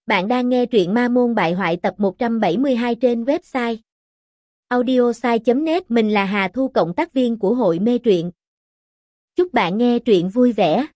Bạn đang nghe truyện Ma Môn Bại Hoại tập 172 trên website audiosai.net. Mình là Hà Thu, cộng tác viên của hội mê truyện. Chúc bạn nghe truyện vui vẻ.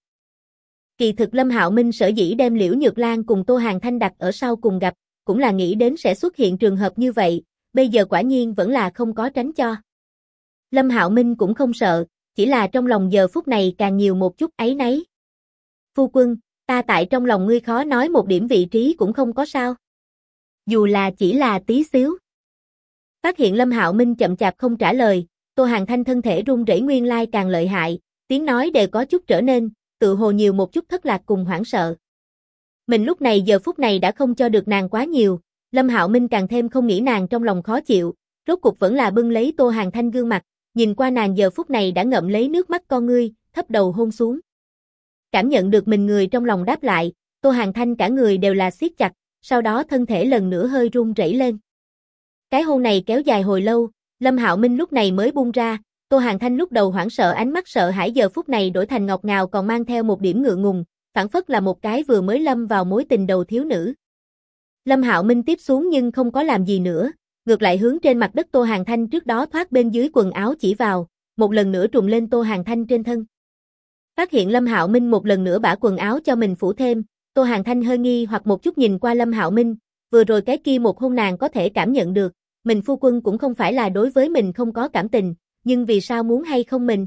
Kỳ thực Lâm Hạo Minh sở dĩ đem Liễu Nhược Lan cùng Tô Hàn Thanh đặt ở sau cùng gặp, cũng là nghĩ đến sẽ xuất hiện trường hợp như vậy, bây giờ quả nhiên vẫn là không có tránh cho. Lâm Hạo Minh cũng không sợ, chỉ là trong lòng giờ phút này càng nhiều một chút áy náy. Phu quân, ta tại trong lòng ngươi khó nói một điểm vị trí cũng không có sao. Dù là chỉ là tí xíu. Phát hiện Lâm Hạo Minh chậm chạp không trả lời, Tô Hàn Thanh thân thể run rẩy nguyên lai càng lợi hại, tiếng nói đều có chút trở nên, tự hồ nhiều một chút thất lạc cùng hoảng sợ. Mình lúc này giờ phút này đã không cho được nàng quá nhiều, Lâm Hạo Minh càng thêm không nghĩ nàng trong lòng khó chịu, rốt cục vẫn là bưng lấy Tô Hàn Thanh gương mặt, nhìn qua nàng giờ phút này đã ngậm lấy nước mắt con ngươi, thấp đầu hôn xuống. Cảm nhận được mình người trong lòng đáp lại, Tô Hàn Thanh cả người đều là siết chặt, sau đó thân thể lần nữa hơi run rẩy lên. Cái hôn này kéo dài hồi lâu, Lâm Hạo Minh lúc này mới buông ra, Tô Hàn Thanh lúc đầu hoảng sợ ánh mắt sợ hãi giờ phút này đổi thành ngọt ngào còn mang theo một điểm ngượng ngùng, phảng phất là một cái vừa mới lâm vào mối tình đầu thiếu nữ. Lâm Hạo Minh tiếp xuống nhưng không có làm gì nữa, ngược lại hướng trên mặt đất Tô Hàn Thanh trước đó thoát bên dưới quần áo chỉ vào, một lần nữa trùm lên Tô Hàn Thanh trên thân. Phát hiện Lâm Hạo Minh một lần nữa bả quần áo cho mình phủ thêm, Tô Hàn Thanh hơi nghi hoặc một chút nhìn qua Lâm Hạo Minh, vừa rồi cái kia một hôn nàng có thể cảm nhận được, mình phu quân cũng không phải là đối với mình không có cảm tình, nhưng vì sao muốn hay không mình.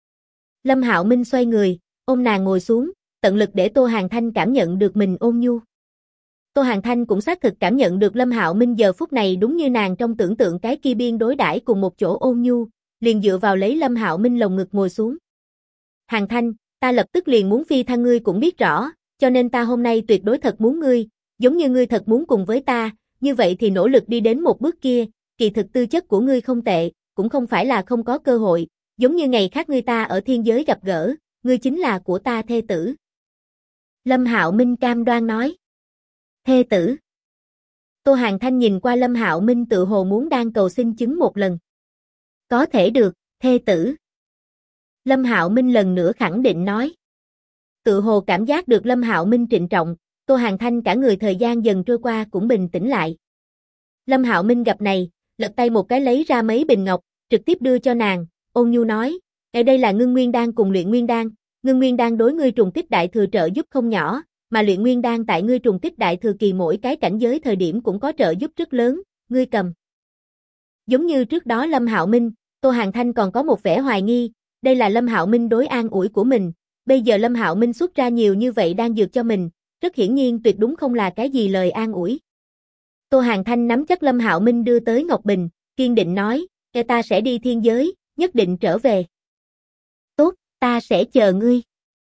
Lâm Hạo Minh xoay người, ôm nàng ngồi xuống, tận lực để Tô Hàn Thanh cảm nhận được mình ôn nhu. Tô Hàn Thanh cũng xác thực cảm nhận được Lâm Hạo Minh giờ phút này đúng như nàng trong tưởng tượng cái kia biên đối đãi cùng một chỗ ôn nhu, liền dựa vào lấy Lâm Hạo Minh lồng ngực ngồi xuống. Hàn Thanh, ta lập tức liền muốn phi thăng ngươi cũng biết rõ, cho nên ta hôm nay tuyệt đối thật muốn ngươi, giống như ngươi thật muốn cùng với ta, như vậy thì nỗ lực đi đến một bước kia, kỳ thực tư chất của ngươi không tệ, cũng không phải là không có cơ hội, giống như ngày khác ngươi ta ở thiên giới gặp gỡ, ngươi chính là của ta thê tử. Lâm Hạo Minh cam đoan nói. Thê tử. Tô Hàn Thanh nhìn qua Lâm Hạo Minh tự hồ muốn đang cầu xin chứng một lần. Có thể được, thê tử. Lâm Hạo Minh lần nữa khẳng định nói. Tự hồ cảm giác được Lâm Hạo Minh trịnh trọng, Tô Hàn Thanh cả người thời gian dần trôi qua cũng bình tĩnh lại. Lâm Hạo Minh gặp này, lật tay một cái lấy ra mấy bình ngọc, trực tiếp đưa cho nàng, ôn nhu nói, ở đây là ngưng nguyên đan cùng luyện nguyên đan, ngưng nguyên đan đối ngươi trùng kích đại thừa trợ giúp không nhỏ, mà luyện nguyên đan tại ngươi trùng kích đại thừa kỳ mỗi cái cảnh giới thời điểm cũng có trợ giúp rất lớn, ngươi cầm. Giống như trước đó Lâm Hạo Minh, Tô Hàn Thanh còn có một vẻ hoài nghi, đây là Lâm Hạo Minh đối an ủi của mình, bây giờ Lâm Hạo Minh xuất ra nhiều như vậy đang dược cho mình, rất hiển nhiên tuyệt đúng không là cái gì lời an ủi. Tô Hàn Thanh nắm chắc Lâm Hạo Minh đưa tới Ngọc Bình, kiên định nói, ta sẽ đi thiên giới, nhất định trở về. Tốt, ta sẽ chờ ngươi.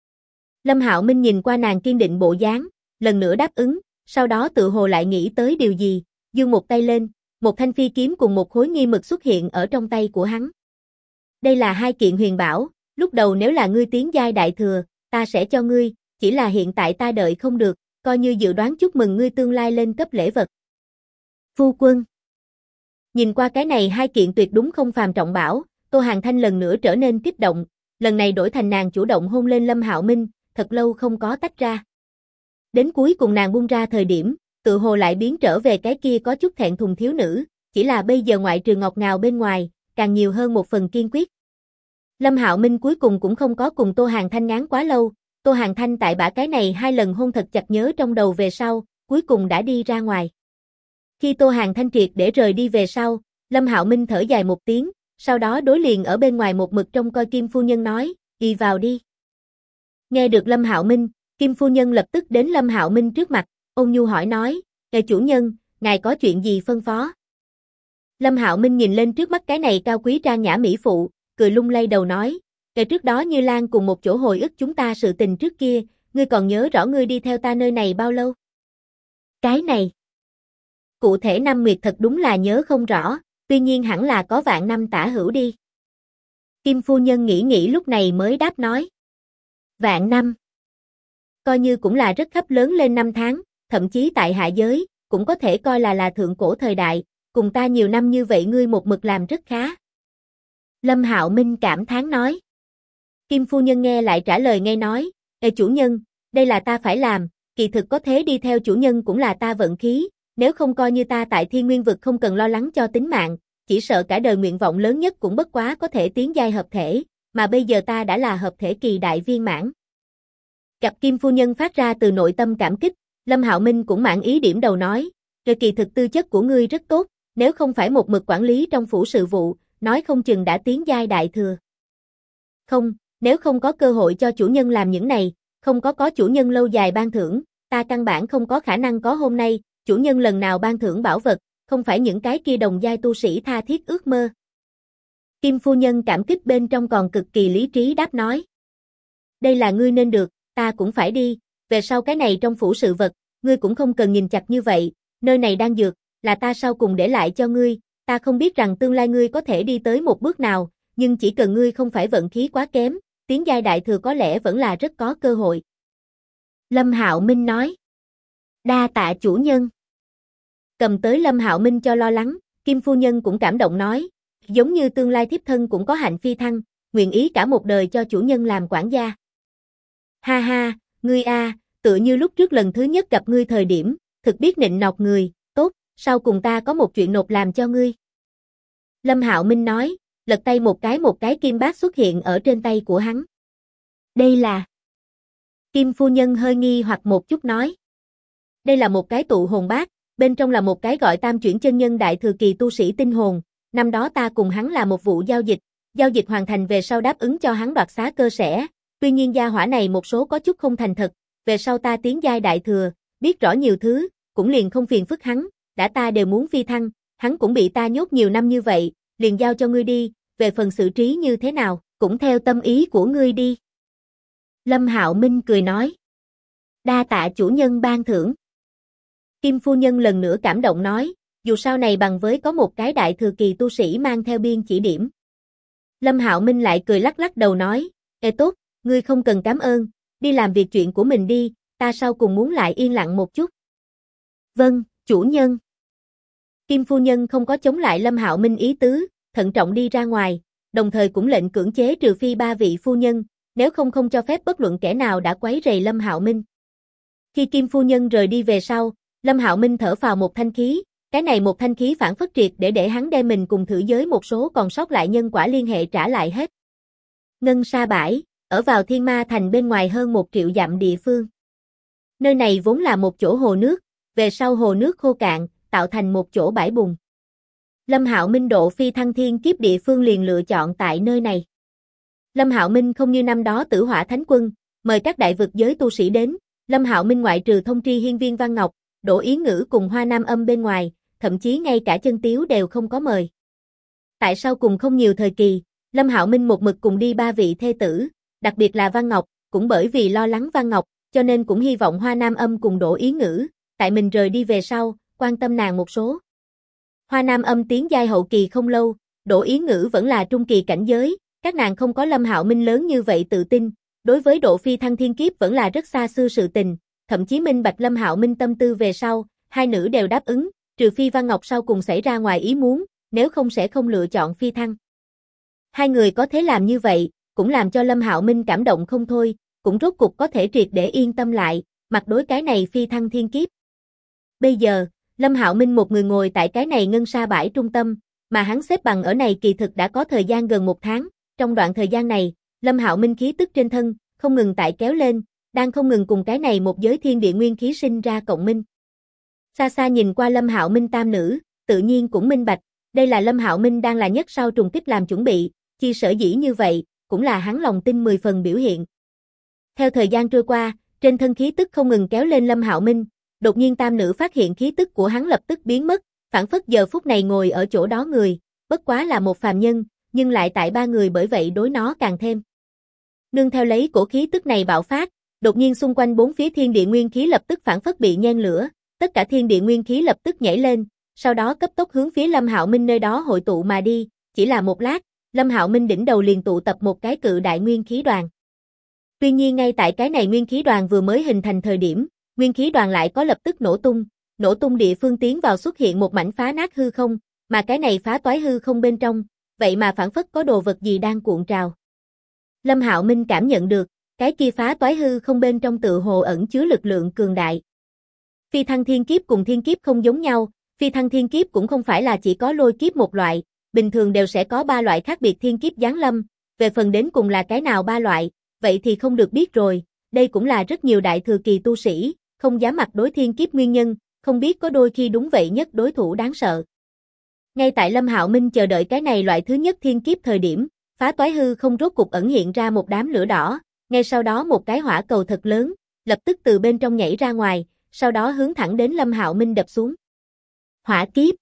Lâm Hạo Minh nhìn qua nàng kiên định bộ dáng, lần nữa đáp ứng, sau đó tự hồ lại nghĩ tới điều gì, giương một tay lên, một thanh phi kiếm cùng một khối nghi mực xuất hiện ở trong tay của hắn. Đây là hai kiện huyền bảo, lúc đầu nếu là ngươi tiến giai đại thừa, ta sẽ cho ngươi, chỉ là hiện tại ta đợi không được, coi như dự đoán chúc mừng ngươi tương lai lên cấp lễ vật. Phu quân. Nhìn qua cái này hai kiện tuyệt đúng không phàm trọng bảo, Tô Hàn Thanh lần nữa trở nên kích động, lần này đổi thành nàng chủ động hôn lên Lâm Hạo Minh, thật lâu không có tách ra. Đến cuối cùng nàng buông ra thời điểm, tự hồ lại biến trở về cái kia có chút thẹn thùng thiếu nữ, chỉ là bây giờ ngoại trừ ngọt ngào bên ngoài, càng nhiều hơn một phần kiên quyết. Lâm Hạo Minh cuối cùng cũng không có cùng Tô Hàn Thanh ngán quá lâu, Tô Hàn Thanh tại bả cái này hai lần hôn thật chặt nhớ trong đầu về sau, cuối cùng đã đi ra ngoài. Khi Tô Hàn Thanh triệt để rời đi về sau, Lâm Hạo Minh thở dài một tiếng, sau đó đối liền ở bên ngoài một mực trông coi Kim phu nhân nói, đi vào đi. Nghe được Lâm Hạo Minh, Kim phu nhân lập tức đến Lâm Hạo Minh trước mặt, ôn nhu hỏi nói, chủ nhân, ngài có chuyện gì phân phó? Lâm Hạo Minh nhìn lên trước mắt cái này cao quý trang nhã mỹ phụ, cười lung lay đầu nói, trước đó Như Lan cùng một chỗ hồi ức chúng ta sự tình trước kia, ngươi còn nhớ rõ ngươi đi theo ta nơi này bao lâu? Cái này. Cụ thể năm nguyệt thật đúng là nhớ không rõ, tuy nhiên hẳn là có vạn năm tả hữu đi. Kim phu nhân nghĩ lúc này mới đáp nói. Vạn năm. Coi như cũng là rất khắp lớn lên năm tháng, thậm chí tại hạ giới, cũng có thể coi là thượng cổ thời đại, cùng ta nhiều năm như vậy ngươi một mực làm rất khá. Lâm Hạo Minh cảm thán nói. Kim phu nhân nghe lại trả lời ngay nói, chủ nhân, đây là ta phải làm, kỳ thực có thế đi theo chủ nhân cũng là ta vận khí, nếu không coi như ta tại Thiên Nguyên vực không cần lo lắng cho tính mạng, chỉ sợ cả đời nguyện vọng lớn nhất cũng bất quá có thể tiến giai hợp thể, mà bây giờ ta đã là hợp thể kỳ đại viên mãn. Gặp Kim phu nhân phát ra từ nội tâm cảm kích, Lâm Hạo Minh cũng mãn ý điểm đầu nói, rồi kỳ thực tư chất của ngươi rất tốt, nếu không phải một mực quản lý trong phủ sự vụ, nói không chừng đã tiến giai đại thừa. Không, nếu không có cơ hội cho chủ nhân làm những này, không có chủ nhân lâu dài ban thưởng, ta căn bản không có khả năng có hôm nay, chủ nhân lần nào ban thưởng bảo vật, không phải những cái kia đồng giai tu sĩ tha thiết ước mơ. Kim phu nhân cảm kích bên trong còn cực kỳ lý trí đáp nói. Đây là ngươi nên được, ta cũng phải đi, về sau cái này trong phủ sự vật, ngươi cũng không cần nhìn chặt như vậy, nơi này đang dược, là ta sau cùng để lại cho ngươi, ta không biết rằng tương lai ngươi có thể đi tới một bước nào, nhưng chỉ cần ngươi không phải vận khí quá kém, tiến giai đại thừa có lẽ vẫn là rất có cơ hội. Lâm Hạo Minh nói. Đa tạ chủ nhân. Cầm tới Lâm Hạo Minh cho lo lắng, Kim phu nhân cũng cảm động nói, giống như tương lai thiếp thân cũng có hạnh phi thăng, nguyện ý cả một đời cho chủ nhân làm quản gia. Ha ha, ngươi a, tựa như lúc trước lần thứ nhất gặp ngươi thời điểm, thực biết nịnh nọt người, tốt, sau cùng ta có một chuyện nộp làm cho ngươi. Lâm Hạo Minh nói, lật tay một cái kim bát xuất hiện ở trên tay của hắn. Đây là... Kim phu nhân hơi nghi hoặc một chút nói. Đây là một cái tụ hồn bát, bên trong là một cái gọi Tam chuyển chân nhân đại thừa kỳ tu sĩ tinh hồn, năm đó ta cùng hắn là một vụ giao dịch hoàn thành về sau đáp ứng cho hắn đoạt xá cơ sẻ, tuy nhiên gia hỏa này một số có chút không thành thật, về sau ta tiến giai đại thừa, biết rõ nhiều thứ, cũng liền không phiền phức hắn, đã ta đều muốn phi thăng, hắn cũng bị ta nhốt nhiều năm như vậy, liền giao cho ngươi đi, về phần xử trí như thế nào, cũng theo tâm ý của ngươi đi. Lâm Hạo Minh cười nói. Đa tạ chủ nhân ban thưởng. Kim phu nhân lần nữa cảm động nói, dù sau này bằng với có một cái đại thừa kỳ tu sĩ mang theo biên chỉ điểm. Lâm Hạo Minh lại cười lắc lắc đầu nói, ê tốt, ngươi không cần cảm ơn, đi làm việc chuyện của mình đi, ta sau cùng muốn lại yên lặng một chút. Vâng, chủ nhân. Kim phu nhân không có chống lại Lâm Hạo Minh ý tứ, thận trọng đi ra ngoài, đồng thời cũng lệnh cưỡng chế trừ phi ba vị phu nhân, nếu không cho phép bất luận kẻ nào đã quấy rầy Lâm Hạo Minh. Khi Kim phu nhân rời đi về sau, Lâm Hạo Minh thở phào một thanh khí, cái này một thanh khí phản phất triệt để hắn đem mình cùng thử giới một số còn sót lại nhân quả liên hệ trả lại hết. Ngân Sa Bãi, ở vào Thiên Ma Thành bên ngoài hơn 1 triệu dặm địa phương. Nơi này vốn là một chỗ hồ nước, về sau hồ nước khô cạn, tạo thành một chỗ bãi bùn. Lâm Hạo Minh độ phi thăng thiên kiếp địa phương liền lựa chọn tại nơi này. Lâm Hạo Minh không như năm đó Tử Hỏa Thánh Quân, mời các đại vực giới tu sĩ đến, Lâm Hạo Minh ngoại trừ thông tri hiên viên Văn Ngọc, Đỗ Yến Ngữ cùng Hoa Nam Âm bên ngoài, thậm chí ngay cả Chân Tiếu đều không có mời. Tại sao cùng không nhiều thời kỳ, Lâm Hạo Minh một mực cùng đi 3 vị thê tử, đặc biệt là Văn Ngọc, cũng bởi vì lo lắng Văn Ngọc, cho nên cũng hy vọng Hoa Nam Âm cùng Đỗ Yến Ngữ, tại mình rời đi về sau, quan tâm nàng một số. Hoa Nam Âm tiến giai hậu kỳ không lâu, Đỗ Yến Ngữ vẫn là trung kỳ cảnh giới, các nàng không có Lâm Hạo Minh lớn như vậy tự tin, đối với độ phi thăng thiên kiếp vẫn là rất xa xưa sự tình, thậm chí minh bạch Lâm Hạo Minh tâm tư về sau, hai nữ đều đáp ứng, trừ phi Văn Ngọc sau cùng xảy ra ngoài ý muốn, nếu không sẽ không lựa chọn phi thăng. Hai người có thế làm như vậy, cũng làm cho Lâm Hạo Minh cảm động không thôi, cũng rốt cục có thể triệt để yên tâm lại, mặt đối cái này phi thăng thiên kiếp. Bây giờ, Lâm Hạo Minh một người ngồi tại cái này Ngân Sa Bãi trung tâm, mà hắn xếp bằng ở này kỳ thực đã có thời gian gần 1 tháng, trong đoạn thời gian này, Lâm Hạo Minh khí tức trên thân, không ngừng tại kéo lên, đang không ngừng cùng cái này một giới thiên địa nguyên khí sinh ra cộng minh. Xa xa nhìn qua Lâm Hạo Minh tam nữ, tự nhiên cũng minh bạch, đây là Lâm Hạo Minh đang là nhất sau trùng kích làm chuẩn bị, chi sở dĩ như vậy, cũng là hắn lòng tin 10 phần biểu hiện. Theo thời gian trôi qua, trên thân khí tức không ngừng kéo lên Lâm Hạo Minh, đột nhiên tam nữ phát hiện khí tức của hắn lập tức biến mất, phảng phất giờ phút này ngồi ở chỗ đó người, bất quá là một phàm nhân, nhưng lại tại 3 người bởi vậy đối nó càng thêm. Nương theo lấy cổ khí tức này bạo phát, đột nhiên xung quanh 4 phía thiên địa nguyên khí lập tức phảng phất bị nhen lửa, tất cả thiên địa nguyên khí lập tức nhảy lên, sau đó cấp tốc hướng phía Lâm Hạo Minh nơi đó hội tụ mà đi, chỉ là một lát, Lâm Hạo Minh đỉnh đầu liền tụ tập một cái cự đại nguyên khí đoàn. Tuy nhiên ngay tại cái này nguyên khí đoàn vừa mới hình thành thời điểm, nguyên khí đoàn lại có lập tức nổ tung địa phương tiến vào xuất hiện một mảnh phá nát hư không, mà cái này phá toái hư không bên trong, vậy mà phảng phất có đồ vật gì đang cuộn trào. Lâm Hạo Minh cảm nhận được, cái kia phá toái hư không bên trong tự hồ ẩn chứa lực lượng cường đại. Phi thăng thiên kiếp cùng thiên kiếp không giống nhau, phi thăng thiên kiếp cũng không phải là chỉ có lôi kiếp một loại, bình thường đều sẽ có 3 loại khác biệt thiên kiếp giáng lâm, về phần đến cùng là cái nào 3 loại, vậy thì không được biết rồi, đây cũng là rất nhiều đại thừa kỳ tu sĩ, không dám mặt đối thiên kiếp nguyên nhân, không biết có đôi khi đúng vậy nhất đối thủ đáng sợ. Ngay tại Lâm Hạo Minh chờ đợi cái này loại thứ nhất thiên kiếp thời điểm, phá toái hư không rốt cục ẩn hiện ra một đám lửa đỏ, ngay sau đó một cái hỏa cầu thật lớn, lập tức từ bên trong nhảy ra ngoài, sau đó hướng thẳng đến Lâm Hạo Minh đập xuống. Hỏa kiếp.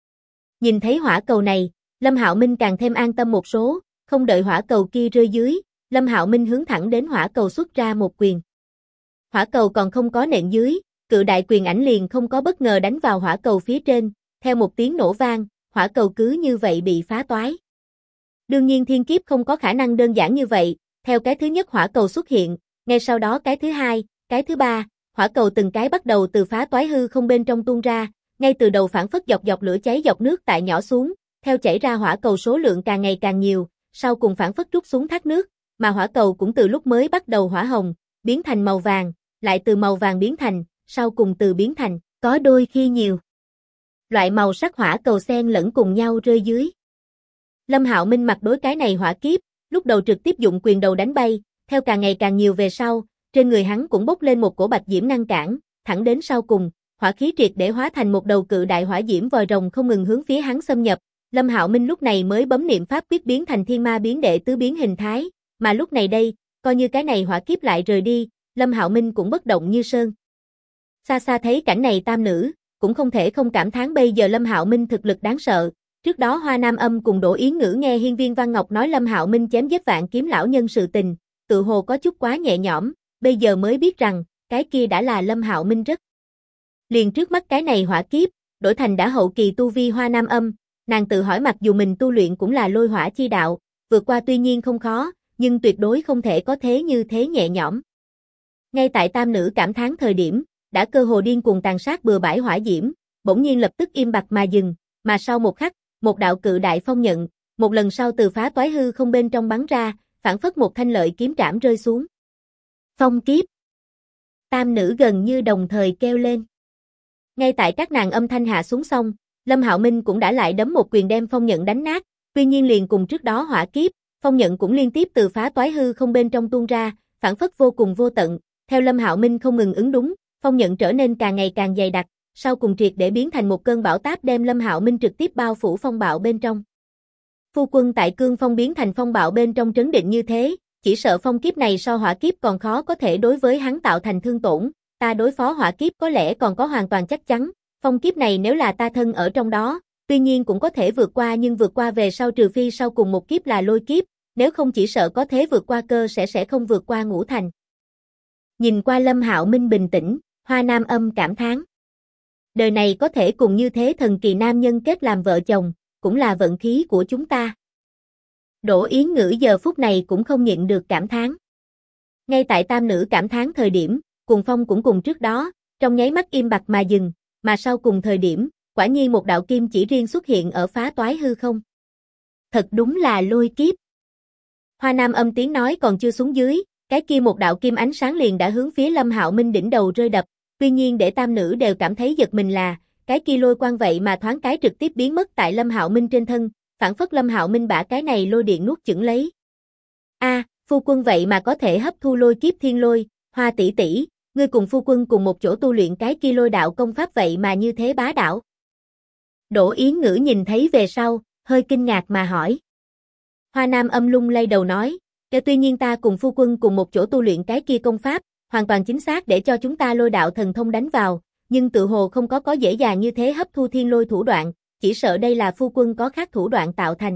Nhìn thấy hỏa cầu này, Lâm Hạo Minh càng thêm an tâm một số, không đợi hỏa cầu kia rơi dưới, Lâm Hạo Minh hướng thẳng đến hỏa cầu xuất ra một quyền. Hỏa cầu còn không có nện dưới, cự đại quyền ảnh liền không có bất ngờ đánh vào hỏa cầu phía trên, theo một tiếng nổ vang, hỏa cầu cứ như vậy bị phá toái. Đương nhiên thiên kiếp không có khả năng đơn giản như vậy, theo cái thứ nhất hỏa cầu xuất hiện, ngay sau đó cái thứ hai, cái thứ ba, hỏa cầu từng cái bắt đầu từ phá toái hư không bên trong tuôn ra, ngay từ đầu phản phất dọc lửa cháy dọc nước tại nhỏ xuống, theo chảy ra hỏa cầu số lượng càng ngày càng nhiều, sau cùng phản phất rút xuống thác nước, mà hỏa cầu cũng từ lúc mới bắt đầu hỏa hồng, biến thành màu vàng, lại từ màu vàng biến thành, sau cùng từ biến thành, có đôi khi nhiều loại màu sắc hỏa cầu xen lẫn cùng nhau rơi dưới. Lâm Hạo Minh mặt đối cái này hỏa kiếp, lúc đầu trực tiếp dụng quyền đầu đánh bay, theo càng ngày càng nhiều về sau, trên người hắn cũng bốc lên một cổ bạch diễm ngăn cản, thẳng đến sau cùng, hỏa khí triệt để hóa thành một đầu cự đại hỏa diễm vòi rồng không ngừng hướng phía hắn xâm nhập. Lâm Hạo Minh lúc này mới bấm niệm pháp quyết biến thành thiên ma biến đệ tứ biến hình thái, mà lúc này đây, coi như cái này hỏa kiếp lại rời đi, Lâm Hạo Minh cũng bất động như sơn. Xa xa thấy cảnh này tam nữ, cũng không thể không cảm thán bây giờ Lâm Hạo Minh thực lực đáng sợ. Trước đó Hoa Nam Âm cùng Đỗ Yến Ngữ nghe Hiên Viên Văn Ngọc nói Lâm Hạo Minh chém giết vạn kiếm lão nhân sự tình, tự hồ có chút quá nhẹ nhõm, bây giờ mới biết rằng, cái kia đã là Lâm Hạo Minh rất. Liền trước mắt cái này hỏa kiếp, đổi thành đã hậu kỳ tu vi Hoa Nam Âm, nàng tự hỏi mặc dù mình tu luyện cũng là lôi hỏa chi đạo, vượt qua tuy nhiên không khó, nhưng tuyệt đối không thể có thế như thế nhẹ nhõm. Ngay tại tam nữ cảm thán thời điểm, đã cơ hồ điên cuồng tàn sát bừa bãi hỏa diễm, bỗng nhiên lập tức im bặt mà dừng, mà sau một khắc, một đạo cự đại phong nhận, một lần sau từ phá toái hư không bên trong bắn ra, phản phất một thanh lợi kiếm trảm rơi xuống. Phong kiếp. Tam nữ gần như đồng thời kêu lên. Ngay tại các nàng âm thanh hạ xuống xong, Lâm Hạo Minh cũng đã lại đấm một quyền đem phong nhận đánh nát, tuy nhiên liền cùng trước đó hỏa kiếp, phong nhận cũng liên tiếp từ phá toái hư không bên trong tuôn ra, phản phất vô cùng vô tận, theo Lâm Hạo Minh không ngừng ứng đúng, phong nhận trở nên càng ngày càng dày đặc, sau cùng triệt để biến thành một cơn bão táp đem Lâm Hạo Minh trực tiếp bao phủ phong bạo bên trong. Phu quân tại cương phong biến thành phong bạo bên trong trấn định như thế, chỉ sợ phong kiếp này so hỏa kiếp còn khó có thể đối với hắn tạo thành thương tổn, ta đối phó hỏa kiếp có lẽ còn có hoàn toàn chắc chắn, phong kiếp này nếu là ta thân ở trong đó, tuy nhiên cũng có thể vượt qua nhưng vượt qua về sau trừ phi sau cùng một kiếp là lôi kiếp, nếu không chỉ sợ có thế vượt qua cơ sẽ không vượt qua ngũ thành. Nhìn qua Lâm Hạo Minh bình tĩnh, Hoa Nam Âm cảm thán. Đời này có thể cùng như thế thần kỳ nam nhân kết làm vợ chồng, cũng là vận khí của chúng ta. Đỗ Yến Ngữ giờ phút này cũng không nhịn được cảm thán. Ngay tại tam nữ cảm thán thời điểm, cuồng phong cũng cùng trước đó, trong nháy mắt im bặt mà dừng, mà sau cùng thời điểm, quả nhiên một đạo kim chỉ riêng xuất hiện ở phá toái hư không. Thật đúng là lôi kiếp. Hoa Nam Âm tiếng nói còn chưa xuống dưới, cái kia một đạo kim ánh sáng liền đã hướng phía Lâm Hạo Minh đỉnh đầu rơi đập, tuy nhiên để tam nữ đều cảm thấy giật mình là, cái kia lôi quang vậy mà thoáng cái trực tiếp biến mất tại Lâm Hạo Minh trên thân, phản phất Lâm Hạo Minh bả cái này lôi điện nuốt chửng lấy. Phu quân vậy mà có thể hấp thu lôi kiếp thiên lôi, Hoa tỷ tỷ, ngươi cùng phu quân cùng một chỗ tu luyện cái kia lôi đạo công pháp vậy mà như thế bá đạo. Đỗ Yến Ngữ nhìn thấy về sau, hơi kinh ngạc mà hỏi. Hoa Nam Âm lung lay đầu nói, tuy nhiên ta cùng phu quân cùng một chỗ tu luyện cái kia công pháp, hoàn toàn chính xác để cho chúng ta lôi đạo thần thông đánh vào, nhưng tự hồ không có dễ dàng như thế hấp thu thiên lôi thủ đoạn, chỉ sợ đây là phu quân có khác thủ đoạn tạo thành.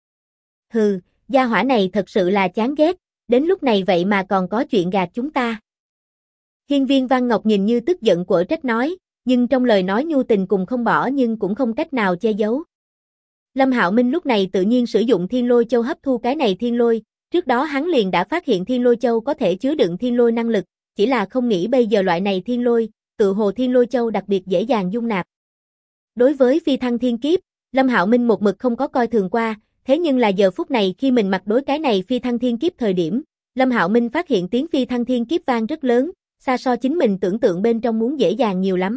Hừ, gia hỏa này thật sự là chán ghét, đến lúc này vậy mà còn có chuyện gạt chúng ta. Hiên Viên Văn Ngọc nhìn như tức giận quở trách nói, nhưng trong lời nói nhu tình cùng không bỏ nhưng cũng không cách nào che giấu. Lâm Hạo Minh lúc này tự nhiên sử dụng thiên lôi châu hấp thu cái này thiên lôi, trước đó hắn liền đã phát hiện thiên lôi châu có thể chứa đựng thiên lôi năng lực, chỉ là không nghĩ bây giờ loại này thiên lôi, tự hồ thiên lôi châu đặc biệt dễ dàng dung nạp. Đối với phi thăng thiên kiếp, Lâm Hạo Minh một mực không có coi thường qua, thế nhưng là giờ phút này khi mình mặt đối cái này phi thăng thiên kiếp thời điểm, Lâm Hạo Minh phát hiện tiếng phi thăng thiên kiếp vang rất lớn, xa so chính mình tưởng tượng bên trong muốn dễ dàng nhiều lắm.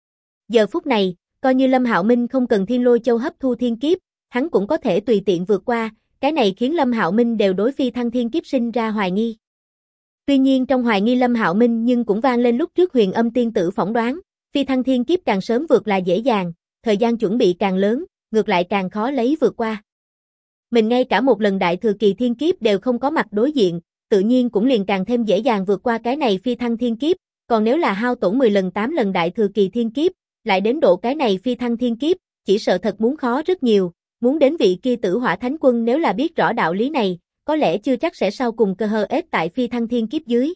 Giờ phút này, coi như Lâm Hạo Minh không cần Thiên Lôi Châu hấp thu thiên kiếp, hắn cũng có thể tùy tiện vượt qua, cái này khiến Lâm Hạo Minh đều đối phi thăng thiên kiếp sinh ra hoài nghi. Tuy nhiên trong hoài nghi Lâm Hạo Minh nhưng cũng vang lên lúc trước Huyền Âm tiên tử phỏng đoán, phi thăng thiên kiếp càng sớm vượt là dễ dàng, thời gian chuẩn bị càng lớn, ngược lại càng khó lấy vượt qua. Mình ngay cả một lần đại thừa kỳ thiên kiếp đều không có mặt đối diện, tự nhiên cũng liền càng thêm dễ dàng vượt qua cái này phi thăng thiên kiếp, còn nếu là hao tổn 10 lần 8 lần đại thừa kỳ thiên kiếp, lại đến độ cái này phi thăng thiên kiếp, chỉ sợ thật muốn khó rất nhiều, muốn đến vị kia Tử Hỏa Thánh Quân nếu là biết rõ đạo lý này, có lẽ chưa chắc sẽ sau cùng cơ hơ ết tại phi thăng thiên kiếp dưới.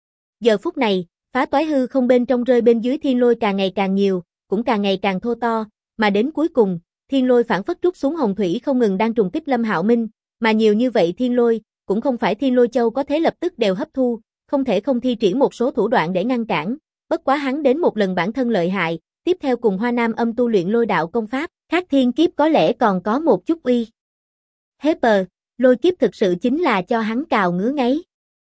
Giờ phút này, phá toái hư không bên trong rơi bên dưới thiên lôi càng ngày càng nhiều, cũng càng ngày càng thô to, mà đến cuối cùng, thiên lôi phản phất trút xuống hồng thủy không ngừng đang trùng kích Lâm Hạo Minh, mà nhiều như vậy thiên lôi, cũng không phải Thiên Lôi Châu có thể lập tức đều hấp thu, không thể không thi triển một số thủ đoạn để ngăn cản, bất quá hắn đến một lần bản thân lợi hại, tiếp theo cùng Hoa Nam Âm tu luyện lôi đạo công pháp, khác thiên kiếp có lẽ còn có một chút uy. Hepper, lôi kiếp thực sự chính là cho hắn cào ngứa ngáy.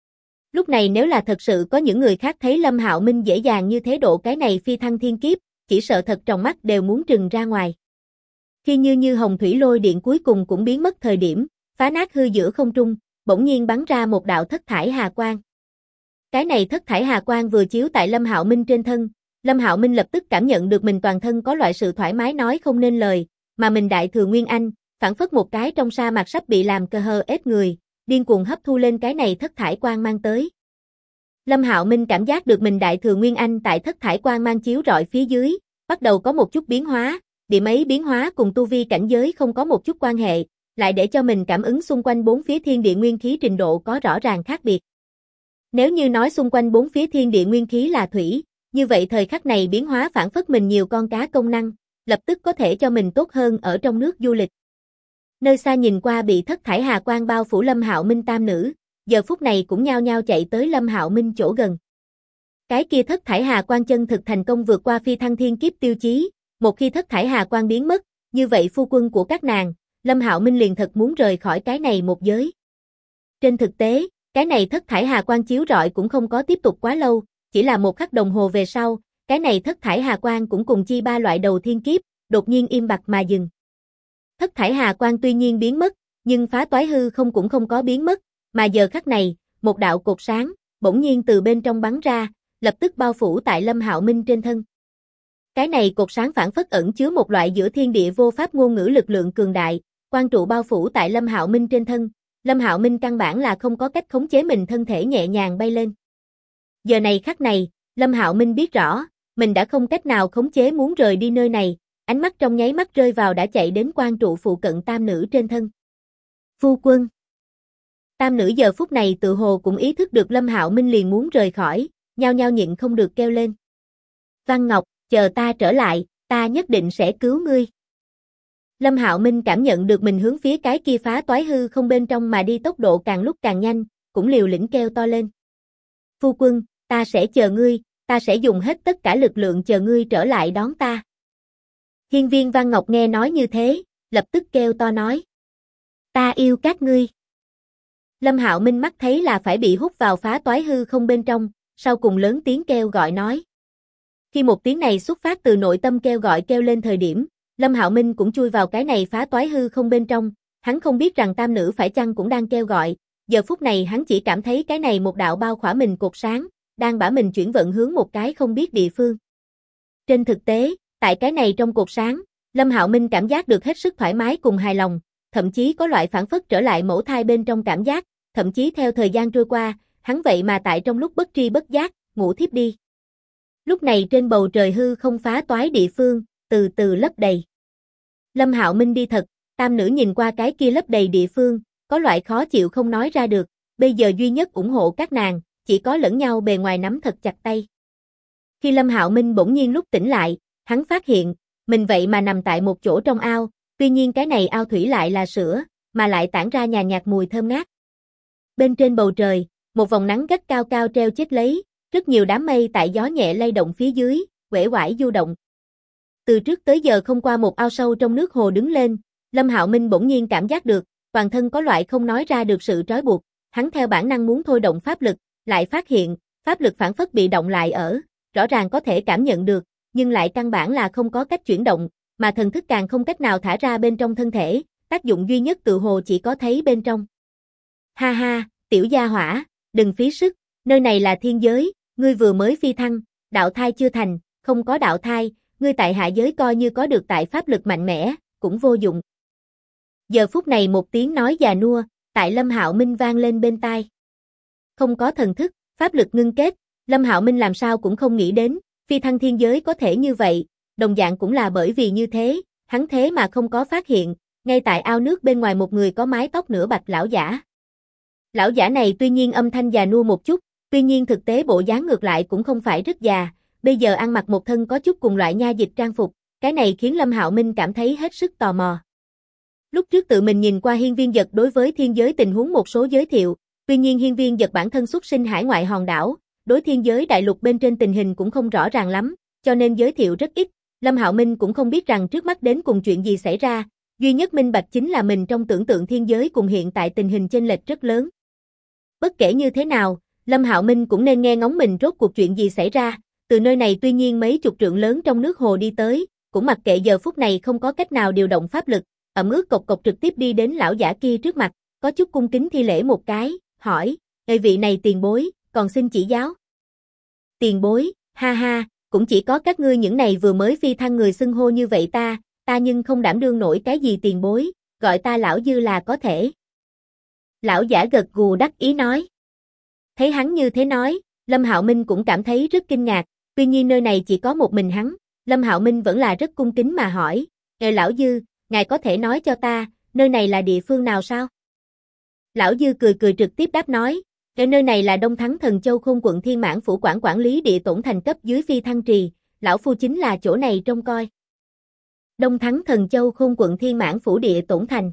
Lúc này nếu là thật sự có những người khác thấy Lâm Hạo Minh dễ dàng như thế độ cái này phi thăng thiên kiếp, chỉ sợ thật trong mắt đều muốn trừng ra ngoài. Khi như hồng thủy lôi điện cuối cùng cũng biến mất thời điểm, phá nát hư giữa không trung, bỗng nhiên bắn ra một đạo thất thải hà quang. Cái này thất thải hà quang vừa chiếu tại Lâm Hạo Minh trên thân, Lâm Hạo Minh lập tức cảm nhận được mình toàn thân có loại sự thoải mái nói không nên lời, mà mình đại thừa Nguyên Anh, phản phất một cái trong sa mạc sắp bị làm cơ hơ ết người, điên cuồng hấp thu lên cái này thất thải quang mang tới. Lâm Hạo Minh cảm giác được mình đại thừa Nguyên Anh tại thất thải quang mang chiếu rọi phía dưới, bắt đầu có một chút biến hóa, điểm ấy biến hóa cùng tu vi cảnh giới không có một chút quan hệ, lại để cho mình cảm ứng xung quanh bốn phía thiên địa nguyên khí trình độ có rõ ràng khác biệt. Nếu như nói xung quanh bốn phía thiên địa nguyên khí là thủy, như vậy thời khắc này biến hóa phản phất mình nhiều con cá công năng, lập tức có thể cho mình tốt hơn ở trong nước du lịch. Nơi xa nhìn qua bị thất thải hà quang bao phủ Lâm Hạo Minh tam nữ, giờ phút này cũng nhao nhao chạy tới Lâm Hạo Minh chỗ gần. Cái kia thất thải hà quang chân thực thành công vượt qua phi thăng thiên kiếp tiêu chí, một khi thất thải hà quang biến mất, như vậy phu quân của các nàng, Lâm Hạo Minh liền thật muốn rời khỏi cái này một giới. Trên thực tế, cái này thất thải hà quang chiếu rọi cũng không có tiếp tục quá lâu, chỉ là một khắc đồng hồ về sau, cái này thất thải hà quang cũng cùng chi ba loại đầu thiên kiếp, đột nhiên im bặt mà dừng. Thất thải hà quang tuy nhiên biến mất, nhưng phá toái hư không cũng không có biến mất, mà giờ khắc này, một đạo cột sáng, bỗng nhiên từ bên trong bắn ra, lập tức bao phủ tại Lâm Hạo Minh trên thân. Cái này cột sáng phản phất ẩn chứa một loại giữa thiên địa vô pháp ngôn ngữ lực lượng cường đại, quang trụ bao phủ tại Lâm Hạo Minh trên thân, Lâm Hạo Minh căn bản là không có cách khống chế mình thân thể nhẹ nhàng bay lên. Giờ này khắc này, Lâm Hạo Minh biết rõ, mình đã không cách nào khống chế muốn rời đi nơi này, ánh mắt trong nháy mắt rơi vào đã chạy đến quang trụ phụ cận tam nữ trên thân. Phu quân. Tam nữ giờ phút này tự hồ cũng ý thức được Lâm Hạo Minh liền muốn rời khỏi, nhao nhao nhịn không được kêu lên. Văn Ngọc, chờ ta trở lại, ta nhất định sẽ cứu ngươi. Lâm Hạo Minh cảm nhận được mình hướng phía cái kia phá toái hư không bên trong mà đi tốc độ càng lúc càng nhanh, cũng liều lĩnh kêu to lên. Phu quân, ta sẽ chờ ngươi, ta sẽ dùng hết tất cả lực lượng chờ ngươi trở lại đón ta. Hiên viên Văn Ngọc nghe nói như thế, lập tức kêu to nói. Ta yêu các ngươi. Lâm Hạo Minh mắt thấy là phải bị hút vào phá toái hư không bên trong, sau cùng lớn tiếng kêu gọi nói. Khi một tiếng này xuất phát từ nội tâm kêu gọi kêu lên thời điểm, Lâm Hạo Minh cũng chui vào cái này phá toái hư không bên trong, hắn không biết rằng tam nữ phải chăng cũng đang kêu gọi, giờ phút này hắn chỉ cảm thấy cái này một đạo bao khỏa mình cột sáng, đang bả mình chuyển vận hướng một cái không biết địa phương. Trên thực tế, tại cái này trong cột sáng, Lâm Hạo Minh cảm giác được hết sức thoải mái cùng hài lòng, thậm chí có loại phản phất trở lại mẫu thai bên trong cảm giác, thậm chí theo thời gian trôi qua, hắn vậy mà tại trong lúc bất tri bất giác, ngủ thiếp đi. Lúc này trên bầu trời hư không phá toái địa phương, từ từ lấp đầy. Lâm Hạo Minh đi thật, tam nữ nhìn qua cái kia lấp đầy địa phương, có loại khó chịu không nói ra được, bây giờ duy nhất ủng hộ các nàng, chỉ có lẫn nhau bề ngoài nắm thật chặt tay. Khi Lâm Hạo Minh bỗng nhiên lúc tỉnh lại, hắn phát hiện, mình vậy mà nằm tại một chỗ trong ao, tuy nhiên cái này ao thủy lại là sữa, mà lại tản ra nhàn nhạt mùi thơm ngát. Bên trên bầu trời, một vòng nắng gắt cao cao treo chết lấy, rất nhiều đám mây tại gió nhẹ lay động phía dưới, uể oải du động. Từ trước tới giờ không qua một ao sâu trong nước hồ đứng lên, Lâm Hạo Minh bỗng nhiên cảm giác được, toàn thân có loại không nói ra được sự trói buộc, hắn theo bản năng muốn thôi động pháp lực, lại phát hiện, pháp lực phản phất bị động lại ở, rõ ràng có thể cảm nhận được, nhưng lại căn bản là không có cách chuyển động, mà thần thức càng không cách nào thả ra bên trong thân thể, tác dụng duy nhất tự hồ chỉ có thấy bên trong. Ha ha, tiểu gia hỏa, đừng phí sức, nơi này là thiên giới, ngươi vừa mới phi thăng, đạo thai chưa thành, không có đạo thai, ngươi tại hạ giới coi như có được tại pháp lực mạnh mẽ, cũng vô dụng. Giờ phút này một tiếng nói già nua, tại Lâm Hạo Minh vang lên bên tai. Không có thần thức, pháp lực ngưng kết, Lâm Hạo Minh làm sao cũng không nghĩ đến, phi thăng thiên giới có thể như vậy, đồng dạng cũng là bởi vì như thế, hắn thế mà không có phát hiện, ngay tại ao nước bên ngoài một người có mái tóc nửa bạch lão giả. Lão giả này tuy nhiên âm thanh già nua một chút, tuy nhiên thực tế bộ dáng ngược lại cũng không phải rất già, bây giờ ăn mặc một thân có chút cùng loại nha dịch trang phục, cái này khiến Lâm Hạo Minh cảm thấy hết sức tò mò. Lúc trước tự mình nhìn qua Hiên Viên Dật đối với thiên giới tình huống một số giới thiệu, tuy nhiên Hiên Viên Dật bản thân xuất sinh hải ngoại hòn đảo, đối thiên giới đại lục bên trên tình hình cũng không rõ ràng lắm, cho nên giới thiệu rất ít, Lâm Hạo Minh cũng không biết rằng trước mắt đến cùng chuyện gì xảy ra, duy nhất minh bạch chính là mình trong tưởng tượng thiên giới cùng hiện tại tình hình chênh lệch rất lớn. Bất kể như thế nào, Lâm Hạo Minh cũng nên nghe ngóng mình rốt cuộc chuyện gì xảy ra, từ nơi này tuy nhiên mấy chục trượng lớn trong nước hồ đi tới, cũng mặc kệ giờ phút này không có cách nào điều động pháp lực, ẩm ướt cộc cộc trực tiếp đi đến lão giả kia trước mặt, có chút cung kính thi lễ một cái, hỏi, "Ê vị này tiền bối, còn xin chỉ giáo." Tiền bối, ha ha, cũng chỉ có các ngươi những này vừa mới phi thăng người xưng hô như vậy ta nhưng không đảm đương nổi cái gì tiền bối, gọi ta lão dư là có thể. Lão giả gật gù đắc ý nói. Thấy hắn như thế nói, Lâm Hạo Minh cũng cảm thấy rất kinh ngạc, tuy nhiên nơi này chỉ có một mình hắn, Lâm Hạo Minh vẫn là rất cung kính mà hỏi, lão dư, ngài có thể nói cho ta, nơi này là địa phương nào sao? Lão dư cười cười trực tiếp đáp nói, nơi này là Đông Thắng Thần Châu Khôn quận Thiên Mãn phủ quản lý địa tổn thành cấp dưới phi thăng trì, lão phu chính là chỗ này trông coi. Đông Thắng Thần Châu Khôn quận Thiên Mãn phủ địa tổn thành.